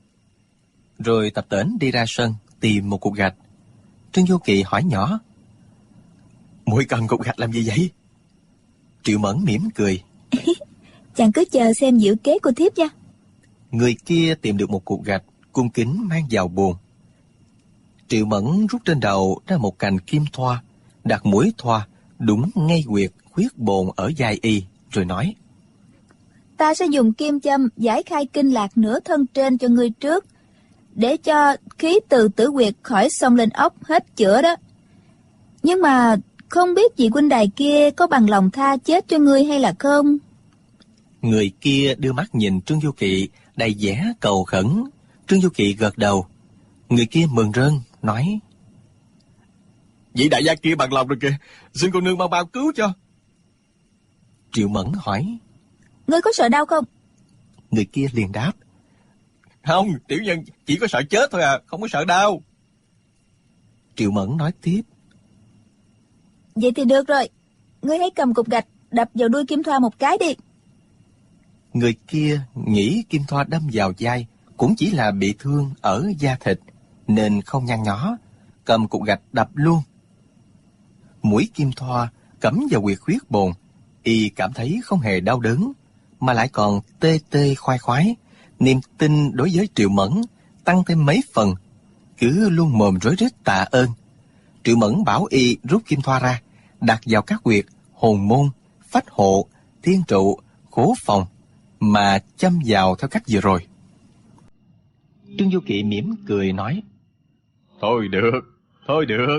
Rồi tập tễnh đi ra sân tìm một cục gạch. Trương Vô Kỵ hỏi nhỏ: Muội cần cục gạch làm gì vậy? Triệu Mẫn mỉm cười: Chàng cứ chờ xem diệu kế của thiếp nha. Người kia tìm được một cục gạch, cung kính mang vào buồng. Triệu Mẫn rút trên đầu ra một cành kim thoa, đặt mũi thoa đúng ngay huyệt khuyết bồn ở vai y, rồi nói: Ta sẽ dùng kim châm giải khai kinh lạc nửa thân trên cho ngươi trước, để cho khí từ tử huyệt khỏi xông lên ốc hết chữa đó. Nhưng mà không biết vị huynh đài kia có bằng lòng tha chết cho ngươi hay là không? Người kia đưa mắt nhìn Trương Vô Kỵ đầy vẻ cầu khẩn. Trương Vô Kỵ gật đầu. Người kia mừng rơn nói: Vị đại gia kia bằng lòng rồi kìa, xin cô nương mau bao cứu cho. Triệu Mẫn hỏi: Ngươi có sợ đau không? Người kia liền đáp: Không, tiểu nhân chỉ có sợ chết thôi à, không có sợ đau. Triệu Mẫn nói tiếp: Vậy thì được rồi, ngươi hãy cầm cục gạch đập vào đuôi kim thoa một cái đi. Người kia nghĩ kim thoa đâm vào vai cũng chỉ là bị thương ở da thịt, nên không nhăn nhó, cầm cục gạch đập luôn. Mũi kim thoa cắm vào huyệt khuyết bồn, y cảm thấy không hề đau đớn, mà lại còn tê tê khoai khoái. Niềm tin đối với Triệu Mẫn tăng thêm mấy phần, cứ luôn mồm rối rít tạ ơn. Triệu Mẫn bảo y rút kim thoa ra, đặt vào các huyệt hồn môn, phách hộ, thiên trụ, khố phòng, mà châm vào theo cách vừa rồi. Trương Vô Kỵ mỉm cười nói: Thôi được.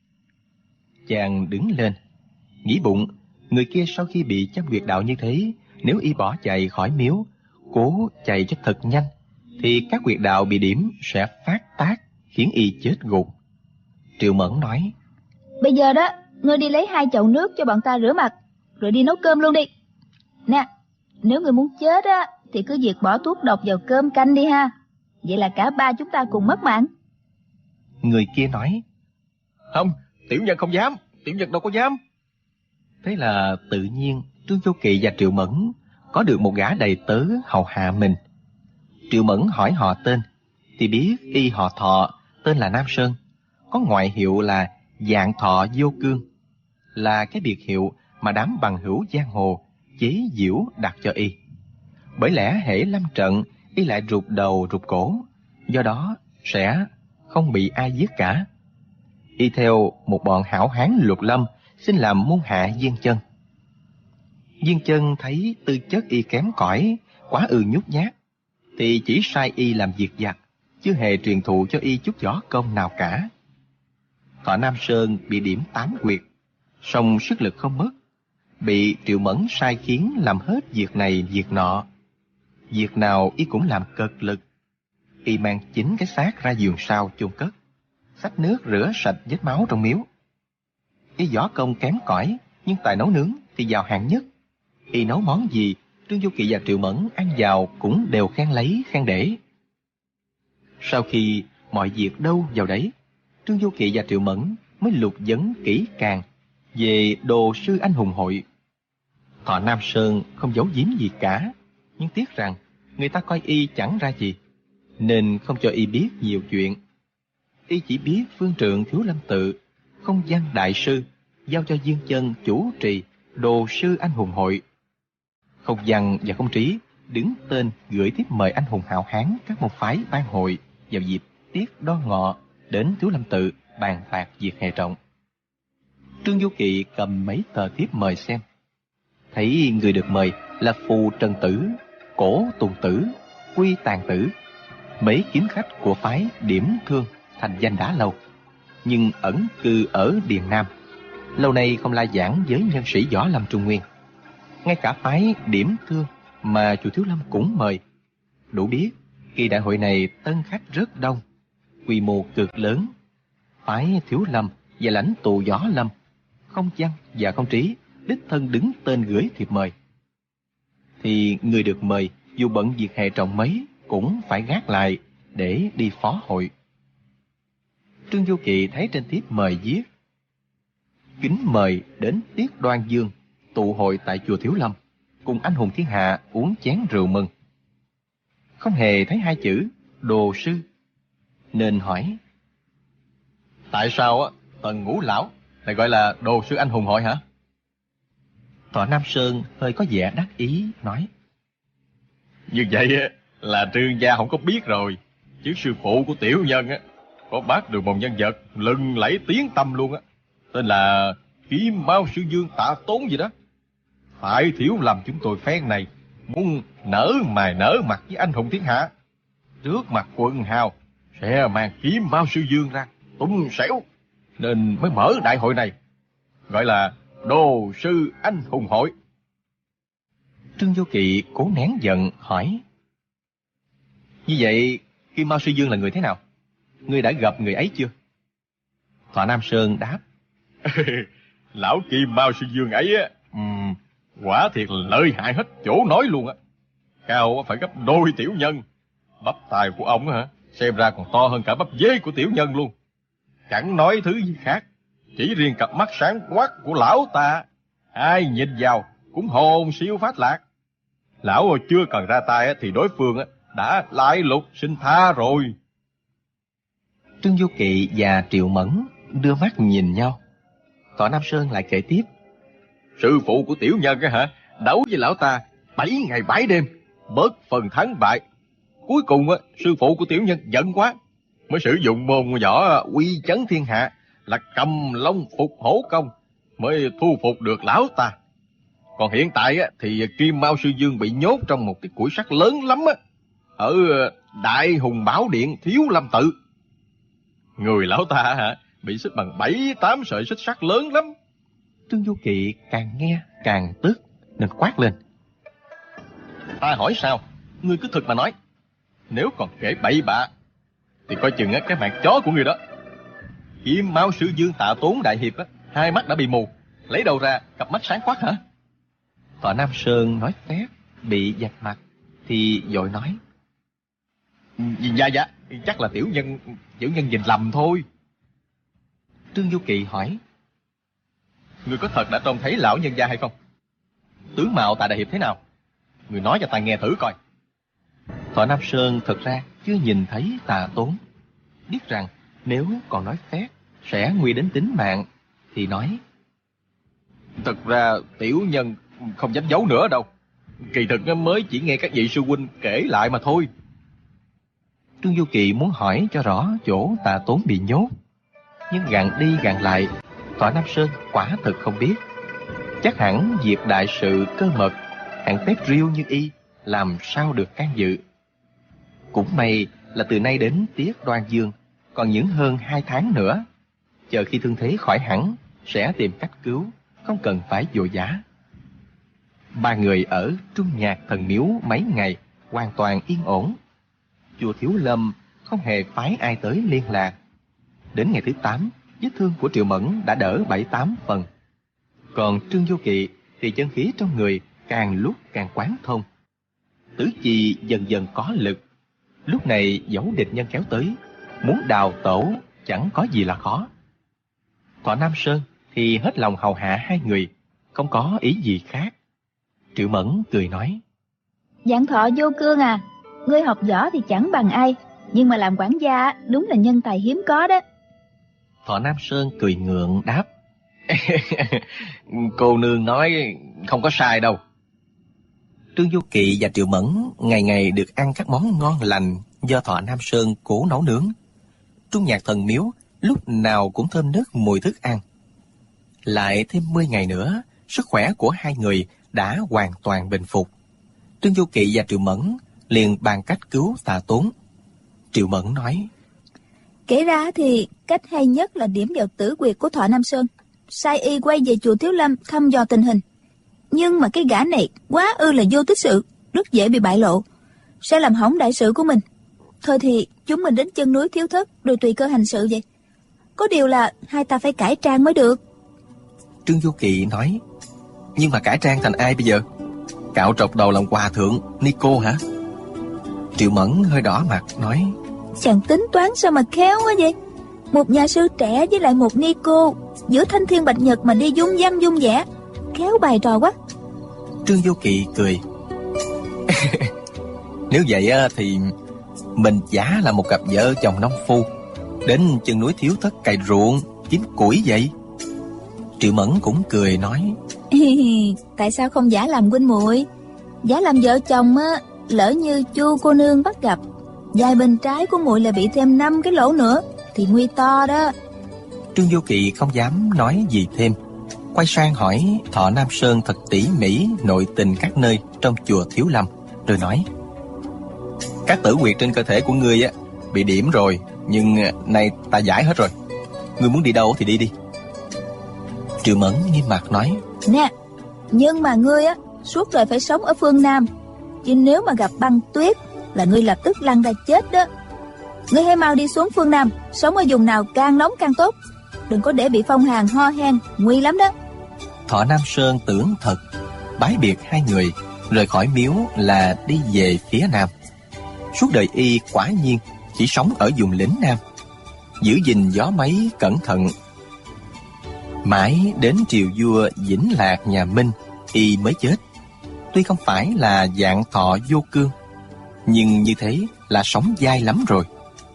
Chàng đứng lên, nghĩ bụng, người kia sau khi bị châm huyệt đạo như thế, nếu y bỏ chạy khỏi miếu, cố chạy cho thật nhanh, thì các huyệt đạo bị điểm sẽ phát tác, khiến y chết gục. Triệu Mẫn nói: Bây giờ đó, ngươi đi lấy 2 chậu nước cho bọn ta rửa mặt, rồi đi nấu cơm luôn đi. Nè, nếu ngươi muốn chết á, thì cứ việc bỏ thuốc độc vào cơm canh đi ha. Vậy là cả ba chúng ta cùng mất mạng. Người kia nói: Không, tiểu nhân không dám, tiểu nhân đâu có dám. Thế là tự nhiên Trương Vô Kỵ và Triệu Mẫn có được một gã đầy tớ hầu hạ mình. Triệu Mẫn hỏi họ tên, thì biết y họ Thọ, tên là Nam Sơn, có ngoại hiệu là Vạn Thọ Vô Cương, là cái biệt hiệu mà đám bằng hữu giang hồ chế giễu đặt cho y. Bởi lẽ hễ lâm trận, y lại rụt đầu rụt cổ, do đó sẽ không bị ai giết cả. Y theo một bọn hảo hán lục lâm, xin làm môn hạ Diên Chân. Diên Chân thấy tư chất y kém cỏi, quá nhút nhát, thì chỉ sai y làm việc vặt, chứ hề truyền thụ cho y chút võ công nào cả. Thọ Nam Sơn bị điểm 8 huyệt, song sức lực không mất, bị Triệu Mẫn sai khiến làm hết việc này việc nọ. Việc nào y cũng làm cực lực. Y mang chính cái xác ra vườn sau chôn cất, xách nước rửa sạch vết máu trong miếu. Y võ công kém cỏi, nhưng tài nấu nướng thì vào hạng nhất. Y nấu món gì, Trương Vô Kỵ và Triệu Mẫn ăn vào cũng đều khen lấy khen để. Sau khi mọi việc đâu vào đấy, Trương Vô Kỵ và Triệu Mẫn mới lục vấn kỹ càng về đồ sư anh hùng hội. Thọ Nam Sơn không giấu giếm gì cả, nhưng tiếc rằng người ta coi y chẳng ra gì, nên không cho y biết nhiều chuyện. Y chỉ biết phương trượng Thiếu Lâm Tự, không văn đại sư, giao cho Diên Chân chủ trì đồ sư anh hùng hội. Không văn và không trí đứng tên gửi thiếp mời anh hùng hào hán các môn phái ban hội vào dịp tiết Đo Ngọ đến Thiếu Lâm Tự bàn bạc việc hệ trọng. Trương Vô Kỵ cầm mấy tờ thiếp mời xem, thấy người được mời là Phù Trần Tử, Cổ Tùng Tử, Quy Tàn Tử, mấy kiếm khách của phái Điểm Thương thành danh đã lâu, nhưng ẩn cư ở Điền Nam, lâu nay không la giảng với nhân sĩ võ lâm Trung Nguyên. Ngay cả phái Điểm Thương mà chùa Thiếu Lâm cũng mời, đủ biết kỳ đại hội này tân khách rất đông, quy mô cực lớn. Phái Thiếu Lâm và lãnh tụ võ lâm, không văn và không trí đích thân đứng tên gửi thiệp mời, thì người được mời dù bận việc hệ trọng mấy cũng phải gác lại để đi phó hội. Trương Du Kỵ thấy trên thiếp mời viết: kính mời đến Tiết Đoan Dương tụ hội tại chùa Thiếu Lâm, cùng anh hùng thiên hạ uống chén rượu mừng. Không hề thấy hai chữ đồ sư, nên hỏi: tại sao Tần Ngũ lão lại gọi là đồ sư anh hùng hội hả? Thọ Nam Sơn hơi có vẻ đắc ý nói: như vậy là Trương gia không có biết rồi, chứ sư phụ của tiểu nhân có bác được một nhân vật lừng lẫy tiếng tăm luôn tên là Kim Mao Sư Dương Tạ Tốn gì đó. Tại Thiếu Lâm chúng tôi phen này muốn nở mày nở mặt với anh hùng thiên hạ, trước mặt quần hào sẽ mang Kim Mao Sư Dương ra tung xẻo, nên mới mở đại hội này, gọi là Đồ Sư Anh Hùng Hội. Trương Du Kỵ cố nén giận hỏi: như vậy Kim Mao Sư Dương là người thế nào? Ngươi đã gặp người ấy chưa? Thọ Nam Sơn đáp: lão Kim Mao Sư Dương ấy quả thiệt là lợi hại hết chỗ nói luôn á. Cao phải gấp đôi tiểu nhân. Bắp tài của ông xem ra còn to hơn cả bắp dế của tiểu nhân luôn. Chẳng nói thứ gì khác, chỉ riêng cặp mắt sáng quắc của lão ta, ai nhìn vào cũng hồn siêu phát lạc. Lão chưa cần ra tay thì đối phương đã lại lục xin tha rồi. Trương Du Kỵ và Triệu Mẫn đưa mắt nhìn nhau. Thọ Nam Sơn lại kể tiếp: sư phụ của tiểu nhân đấu với lão ta 7 ngày 7 đêm, bớt phần thắng bại. Cuối cùng sư phụ của tiểu nhân giận quá, mới sử dụng môn võ uy chấn thiên hạ là Cầm Long Phục Hổ Công, mới thu phục được lão ta. Còn hiện tại thì Kim Mao Sư Dương bị nhốt trong một cái củi sắt lớn lắm ở Đại Hùng Bảo Điện Thiếu Lâm Tự. Người lão ta bị xích bằng 7-8 sợi xích sắt lớn lắm. Trương Du Kỵ càng nghe càng tức, nên quát lên: ta hỏi sao, ngươi cứ thực mà nói. Nếu còn kể bậy bạ thì coi chừng cái mạng chó của ngươi đó. Kim Mao Sư Dương Tạ Tốn đại hiệp hai mắt đã bị mù, lấy đâu ra cặp mắt sáng quắc hả? Thọ Nam Sơn nói phép, bị vạch mặt thì vội nói: dạ chắc là tiểu nhân nhìn lầm thôi. Trương Du Kỵ hỏi: ngươi có thật đã trông thấy lão nhân gia hay không? Tướng mạo Tạ đại hiệp thế nào? Ngươi nói cho ta nghe thử coi. Thọ Nam Sơn thật ra chưa nhìn thấy Tạ Tốn, biết rằng nếu còn nói phép sẽ nguy đến tính mạng, thì nói: thật ra tiểu nhân không dám giấu nữa đâu. Kỳ thực mới chỉ nghe các vị sư huynh kể lại mà thôi. Trương Du Kỵ muốn hỏi cho rõ chỗ Tạ Tốn bị nhốt, nhưng gạn đi gạn lại, Thọ Nam Sơn quả thực không biết. Chắc hẳn việc đại sự cơ mật, hạng tép riêu như y làm sao được can dự. Cũng may là từ nay đến Tiết Đoan Dương còn những hơn 2 tháng nữa, chờ khi thương thế khỏi hẳn sẽ tìm cách cứu, không cần phải vội vã. 3 người ở Trung Nhạc Thần Miếu mấy ngày hoàn toàn yên ổn. Chùa Thiếu Lâm không hề phái ai tới liên lạc. Đến ngày thứ 8, vết thương của Triệu Mẫn đã đỡ 7-8 phần. Còn Trương Du Kỵ thì chân khí trong người càng lúc càng quán thông, tứ chi dần dần có lực. Lúc này dẫu địch nhân kéo tới, muốn đào tổ chẳng có gì là khó. Thọ Nam Sơn thì hết lòng hầu hạ hai người, không có ý gì khác. Triệu Mẫn cười nói: Dạng Thọ vô cương à, ngươi học võ thì chẳng bằng ai, nhưng mà làm quản gia đúng là nhân tài hiếm có đó. Thọ Nam Sơn cười ngượng đáp: cô nương nói không có sai đâu. Trương Du Kỵ và Triệu Mẫn ngày ngày được ăn các món ngon lành do Thọ Nam Sơn cố nấu nướng. Trung Nhạc Thần Miếu lúc nào cũng thơm nức mùi thức ăn. Lại thêm 10 ngày nữa, sức khỏe của hai người đã hoàn toàn bình phục. Trương Du Kỵ và Triệu Mẫn liền bàn cách cứu Tạ Tốn. Triệu Mẫn nói: Kể ra thì cách hay nhất là điểm vào tử quyệt của Thọ Nam Sơn, sai y quay về chùa Thiếu Lâm thăm dò tình hình. Nhưng mà cái gã này quá ư là vô tích sự, rất dễ bị bại lộ, sẽ làm hỏng đại sự của mình. Thôi thì chúng mình đến chân núi Thiếu Thất rồi tùy cơ hành sự vậy. Có điều là hai ta phải cải trang mới được. Trương Du Kỵ nói: nhưng mà cải trang thành ai bây giờ? Cạo trọc đầu làm hòa thượng Nico hả? Triệu Mẫn hơi đỏ mặt nói: Chàng tính toán sao mà khéo quá vậy? Một nhà sư trẻ với lại một ni cô giữa thanh thiên bạch nhật mà đi dung dăng dung dẻ, khéo bài trò quá. Trương Vô Kỵ cười. Nếu vậy thì mình giả là một cặp vợ chồng nông phu, đến chân núi Thiếu Thất cày ruộng kiếm củi vậy. Triệu Mẫn cũng cười nói. Tại sao không giả làm huynh muội? Giả làm vợ chồng á, lỡ như Chu cô nương bắt gặp vài bên trái của muội là bị thêm 5 cái lỗ nữa thì nguy to đó. Trương Vô Kỵ không dám nói gì thêm, quay sang hỏi Thọ Nam Sơn thật tỉ mỉ nội tình các nơi trong chùa Thiếu Lâm, rồi nói: các tử huyệt trên cơ thể của ngươi á bị điểm rồi, nhưng nay ta giải hết rồi. Ngươi muốn đi đâu thì đi đi. Triệu Mẫn nghiêm mặt nói: Nè, nhưng mà ngươi á suốt đời phải sống ở phương Nam, chứ nếu mà gặp băng tuyết là ngươi lập tức lăn ra chết đó. Ngươi hãy mau đi xuống phương Nam, sống ở vùng nào càng nóng càng tốt, đừng có để bị phong hàn ho hen, nguy lắm đó. Thọ Nam Sơn tưởng thật, bái biệt hai người, rời khỏi miếu là đi về phía Nam. Suốt đời y quả nhiên chỉ sống ở vùng lĩnh Nam, giữ gìn gió máy cẩn thận. Mãi đến triều vua Vĩnh Lạc nhà Minh, y mới chết. Tuy không phải là dạng thọ vô cương, nhưng như thế là sống dai lắm rồi.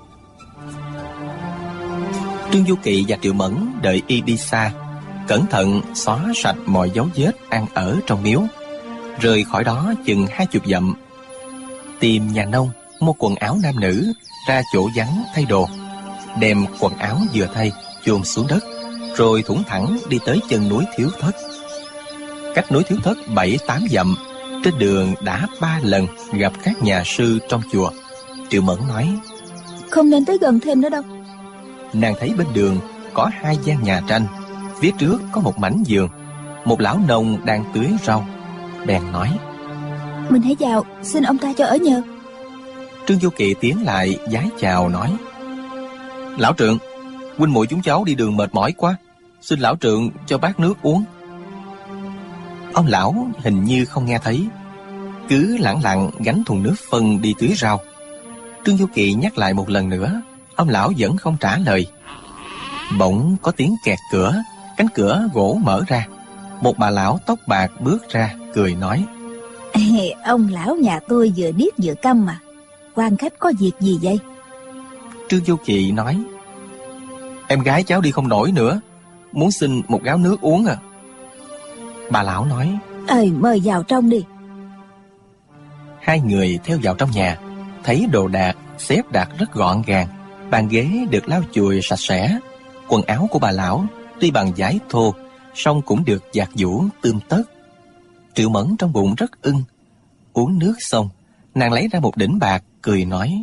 Trương Vô Kỵ và Triệu Mẫn đợi y đi xa, cẩn thận xóa sạch mọi dấu vết ăn ở trong miếu, rời khỏi đó chừng 20 dặm, tìm nhà nông mua quần áo nam nữ, ra chỗ vắng thay đồ, đem quần áo vừa thay chôn xuống đất, rồi thủng thẳng đi tới chân núi Thiếu Thất. Cách núi Thiếu Thất 7-8 dặm, trên đường đã 3 lần gặp các nhà sư trong chùa. Triệu Mẫn nói: không nên tới gần thêm nữa đâu. Nàng thấy bên đường có 2 gian nhà tranh, phía trước có một mảnh vườn, một lão nông đang tưới rau. Bèn nói: mình hãy vào, xin ông ta cho ở nhờ. Trương Vô Kỵ tiến lại vái chào nói: lão trượng, huynh muội chúng cháu đi đường mệt mỏi quá, xin lão trượng cho bát nước uống. Ông lão hình như không nghe thấy, cứ lẳng lặng gánh thùng nước phân đi tưới rau. Trương Vô Kỵ nhắc lại một lần nữa, ông lão vẫn không trả lời. Bỗng có tiếng kẹt cửa, cánh cửa gỗ mở ra. Một bà lão tóc bạc bước ra, cười nói: ông lão nhà tôi vừa điếc vừa câm mà, quan khách có việc gì vậy? Trương Vô Kỵ nói: em gái cháu đi không nổi nữa, muốn xin một gáo nước uống à. Bà lão nói: mời vào trong đi. Hai người theo vào trong nhà, thấy đồ đạc xếp đặt rất gọn gàng, bàn ghế được lau chùi sạch sẽ. Quần áo của bà lão tuy bằng vải thô, song cũng được giặt giũ tươm tất. Triệu Mẫn trong bụng rất ưng. Uống nước xong, nàng lấy ra một đỉnh bạc, cười nói: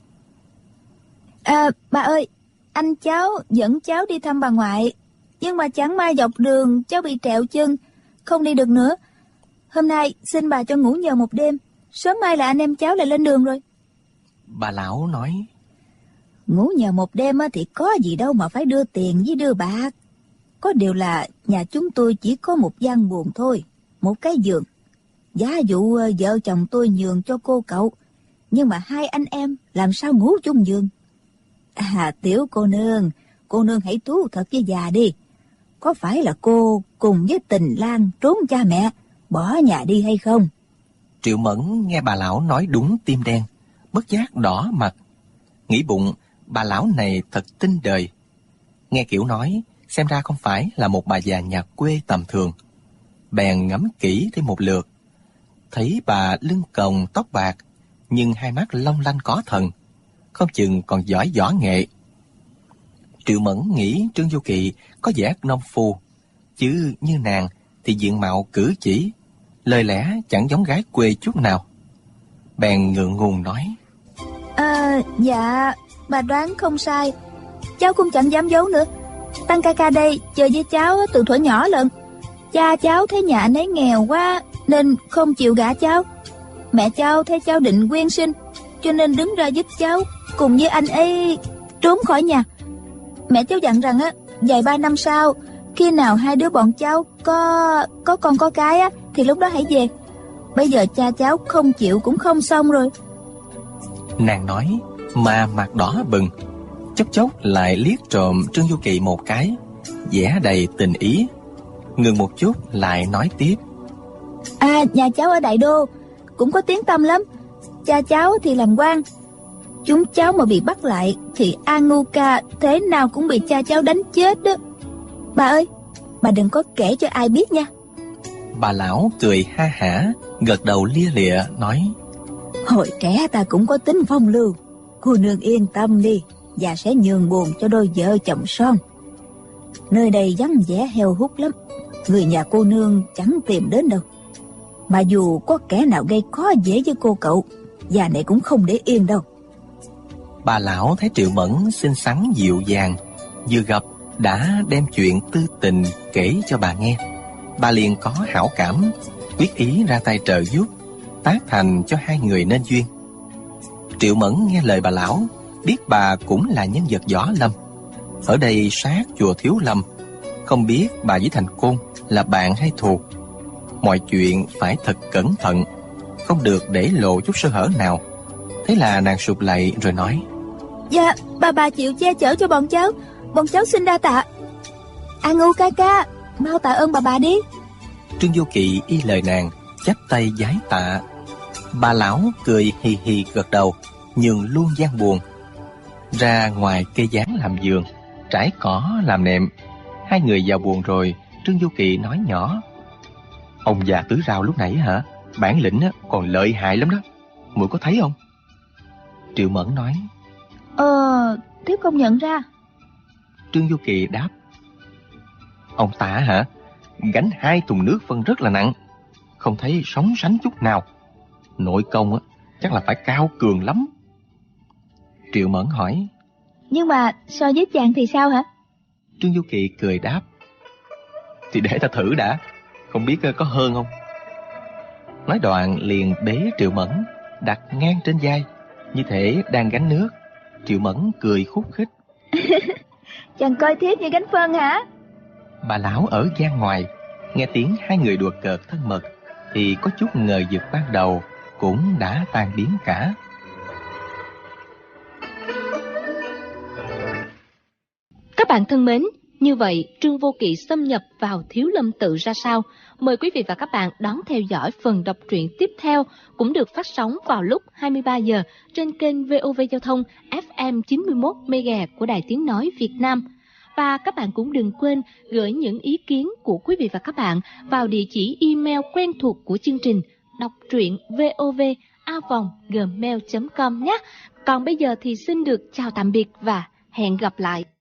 bà ơi, anh cháu dẫn cháu đi thăm bà ngoại, nhưng mà chẳng may dọc đường cháu bị trẹo chân, không đi được nữa. Hôm nay xin bà cho ngủ nhờ một đêm, sớm mai là anh em cháu lại lên đường rồi. Bà lão nói: ngủ nhờ một đêm thì có gì đâu mà phải đưa tiền với đưa bạc. Có điều là nhà chúng tôi chỉ có một gian buồng thôi, một cái giường. Giá dụ vợ chồng tôi nhường cho cô cậu, nhưng mà hai anh em làm sao ngủ chung giường? Tiểu cô nương hãy thú thật với già đi. Có phải là cô cùng với Tình Lang trốn cha mẹ, bỏ nhà đi hay không? Triệu Mẫn nghe bà lão nói đúng tim đen, bất giác đỏ mặt. Nghĩ bụng, bà lão này thật tinh đời. Nghe kiểu nói, xem ra không phải là một bà già nhà quê tầm thường. Bèn ngắm kỹ thêm một lượt, thấy bà lưng còng tóc bạc, nhưng hai mắt long lanh có thần, không chừng còn giỏi võ nghệ. Triệu Mẫn nghĩ Trương Vô Kỵ có vẻ nông phu, chứ như nàng thì diện mạo cử chỉ, lời lẽ chẳng giống gái quê chút nào. Bèn ngượng ngùng nói: Dạ, bà đoán không sai. Cháu cũng chẳng dám giấu nữa. Tăng ca ca đây chơi với cháu từ thuở nhỏ lận. Cha cháu thấy nhà anh ấy nghèo quá nên không chịu gả cháu. Mẹ cháu thấy cháu định quyên sinh, cho nên đứng ra giúp cháu cùng với anh ấy trốn khỏi nhà. Mẹ cháu dặn rằng vài 3 năm sau, khi nào hai đứa bọn cháu có con có cái thì lúc đó hãy về. Bây giờ cha cháu không chịu cũng không xong rồi. Nàng nói mà mặt đỏ bừng, chốc chốc lại liếc trộm Trương Du Kỳ một cái, vẻ đầy tình ý. Ngừng một chút lại nói tiếp: Nhà cháu ở Đại Đô cũng có tiếng tăm lắm. Cha cháu thì làm quan. Chúng cháu mà bị bắt lại thì A Ngu Ca thế nào cũng bị cha cháu đánh chết đó. Bà ơi, bà đừng có kể cho ai biết nha. Bà lão cười ha hả, gật đầu lia lịa nói: Hồi trẻ ta cũng có tính phong lưu. Cô nương yên tâm đi, và sẽ nhường buồn cho đôi vợ chồng son. Nơi đây vắng vẻ heo hút lắm, người nhà cô nương chẳng tìm đến đâu. Mà dù có kẻ nào gây khó dễ với cô cậu, già này cũng không để yên đâu. Bà lão thấy Triệu Mẫn xinh xắn dịu dàng, vừa gặp đã đem chuyện tư tình kể cho bà nghe. Bà liền có hảo cảm, quyết ý ra tay trợ giúp, tác thành cho hai người nên duyên. Triệu Mẫn nghe lời bà lão, biết bà cũng là nhân vật võ lâm, ở đây sát chùa Thiếu Lâm, không biết bà với Thành Côn là bạn hay thù. Mọi chuyện phải thật cẩn thận, không được để lộ chút sơ hở nào. Thế là nàng sụp lạy rồi nói: Dạ, bà chịu che chở cho bọn cháu xin đa tạ. A Ngu ca ca, mau tạ ơn bà đi. Trương Du Kỳ y lời nàng, chắp tay vái tạ. Bà lão cười hì hì gật đầu, nhường luôn gian buồn. Ra ngoài cây gián làm giường, trải cỏ làm nệm. Hai người vào buồng rồi, Trương Du Kỳ nói nhỏ: Ông già Tứ Rào lúc nãy hả? Bản lĩnh còn lợi hại lắm đó, muội có thấy không? Triệu Mẫn nói: Thiếp không nhận ra. Trương Du Kỳ đáp: Ông ta hả? Gánh 2 thùng nước phân rất là nặng, không thấy sóng sánh chút nào. Nội công chắc là phải cao cường lắm. Triệu Mẫn hỏi: Nhưng mà so với chàng thì sao hả? Trương Du Kỳ cười đáp: Thì để ta thử đã, không biết có hơn không. Nói đoạn liền bế Triệu Mẫn đặt ngang trên vai, như thể đang gánh nước. Triệu Mẫn cười khúc khích: Chàng coi thiếp như gánh phân hả? Bà lão ở gian ngoài nghe tiếng hai người đùa cợt thân mật thì có chút ngờ vực ban đầu cũng đã tan biến cả. Các bạn thân mến, như vậy Trương Vô Kỵ xâm nhập vào Thiếu Lâm Tự ra sao? Mời quý vị và các bạn đón theo dõi phần đọc truyện tiếp theo, cũng được phát sóng vào lúc 23 giờ trên kênh VOV Giao thông FM 91 MHz của Đài Tiếng Nói Việt Nam. Và các bạn cũng đừng quên gửi những ý kiến của quý vị và các bạn vào địa chỉ email quen thuộc của chương trình đọc truyện vov@gmail.com nhé. Còn bây giờ thì xin được chào tạm biệt và hẹn gặp lại.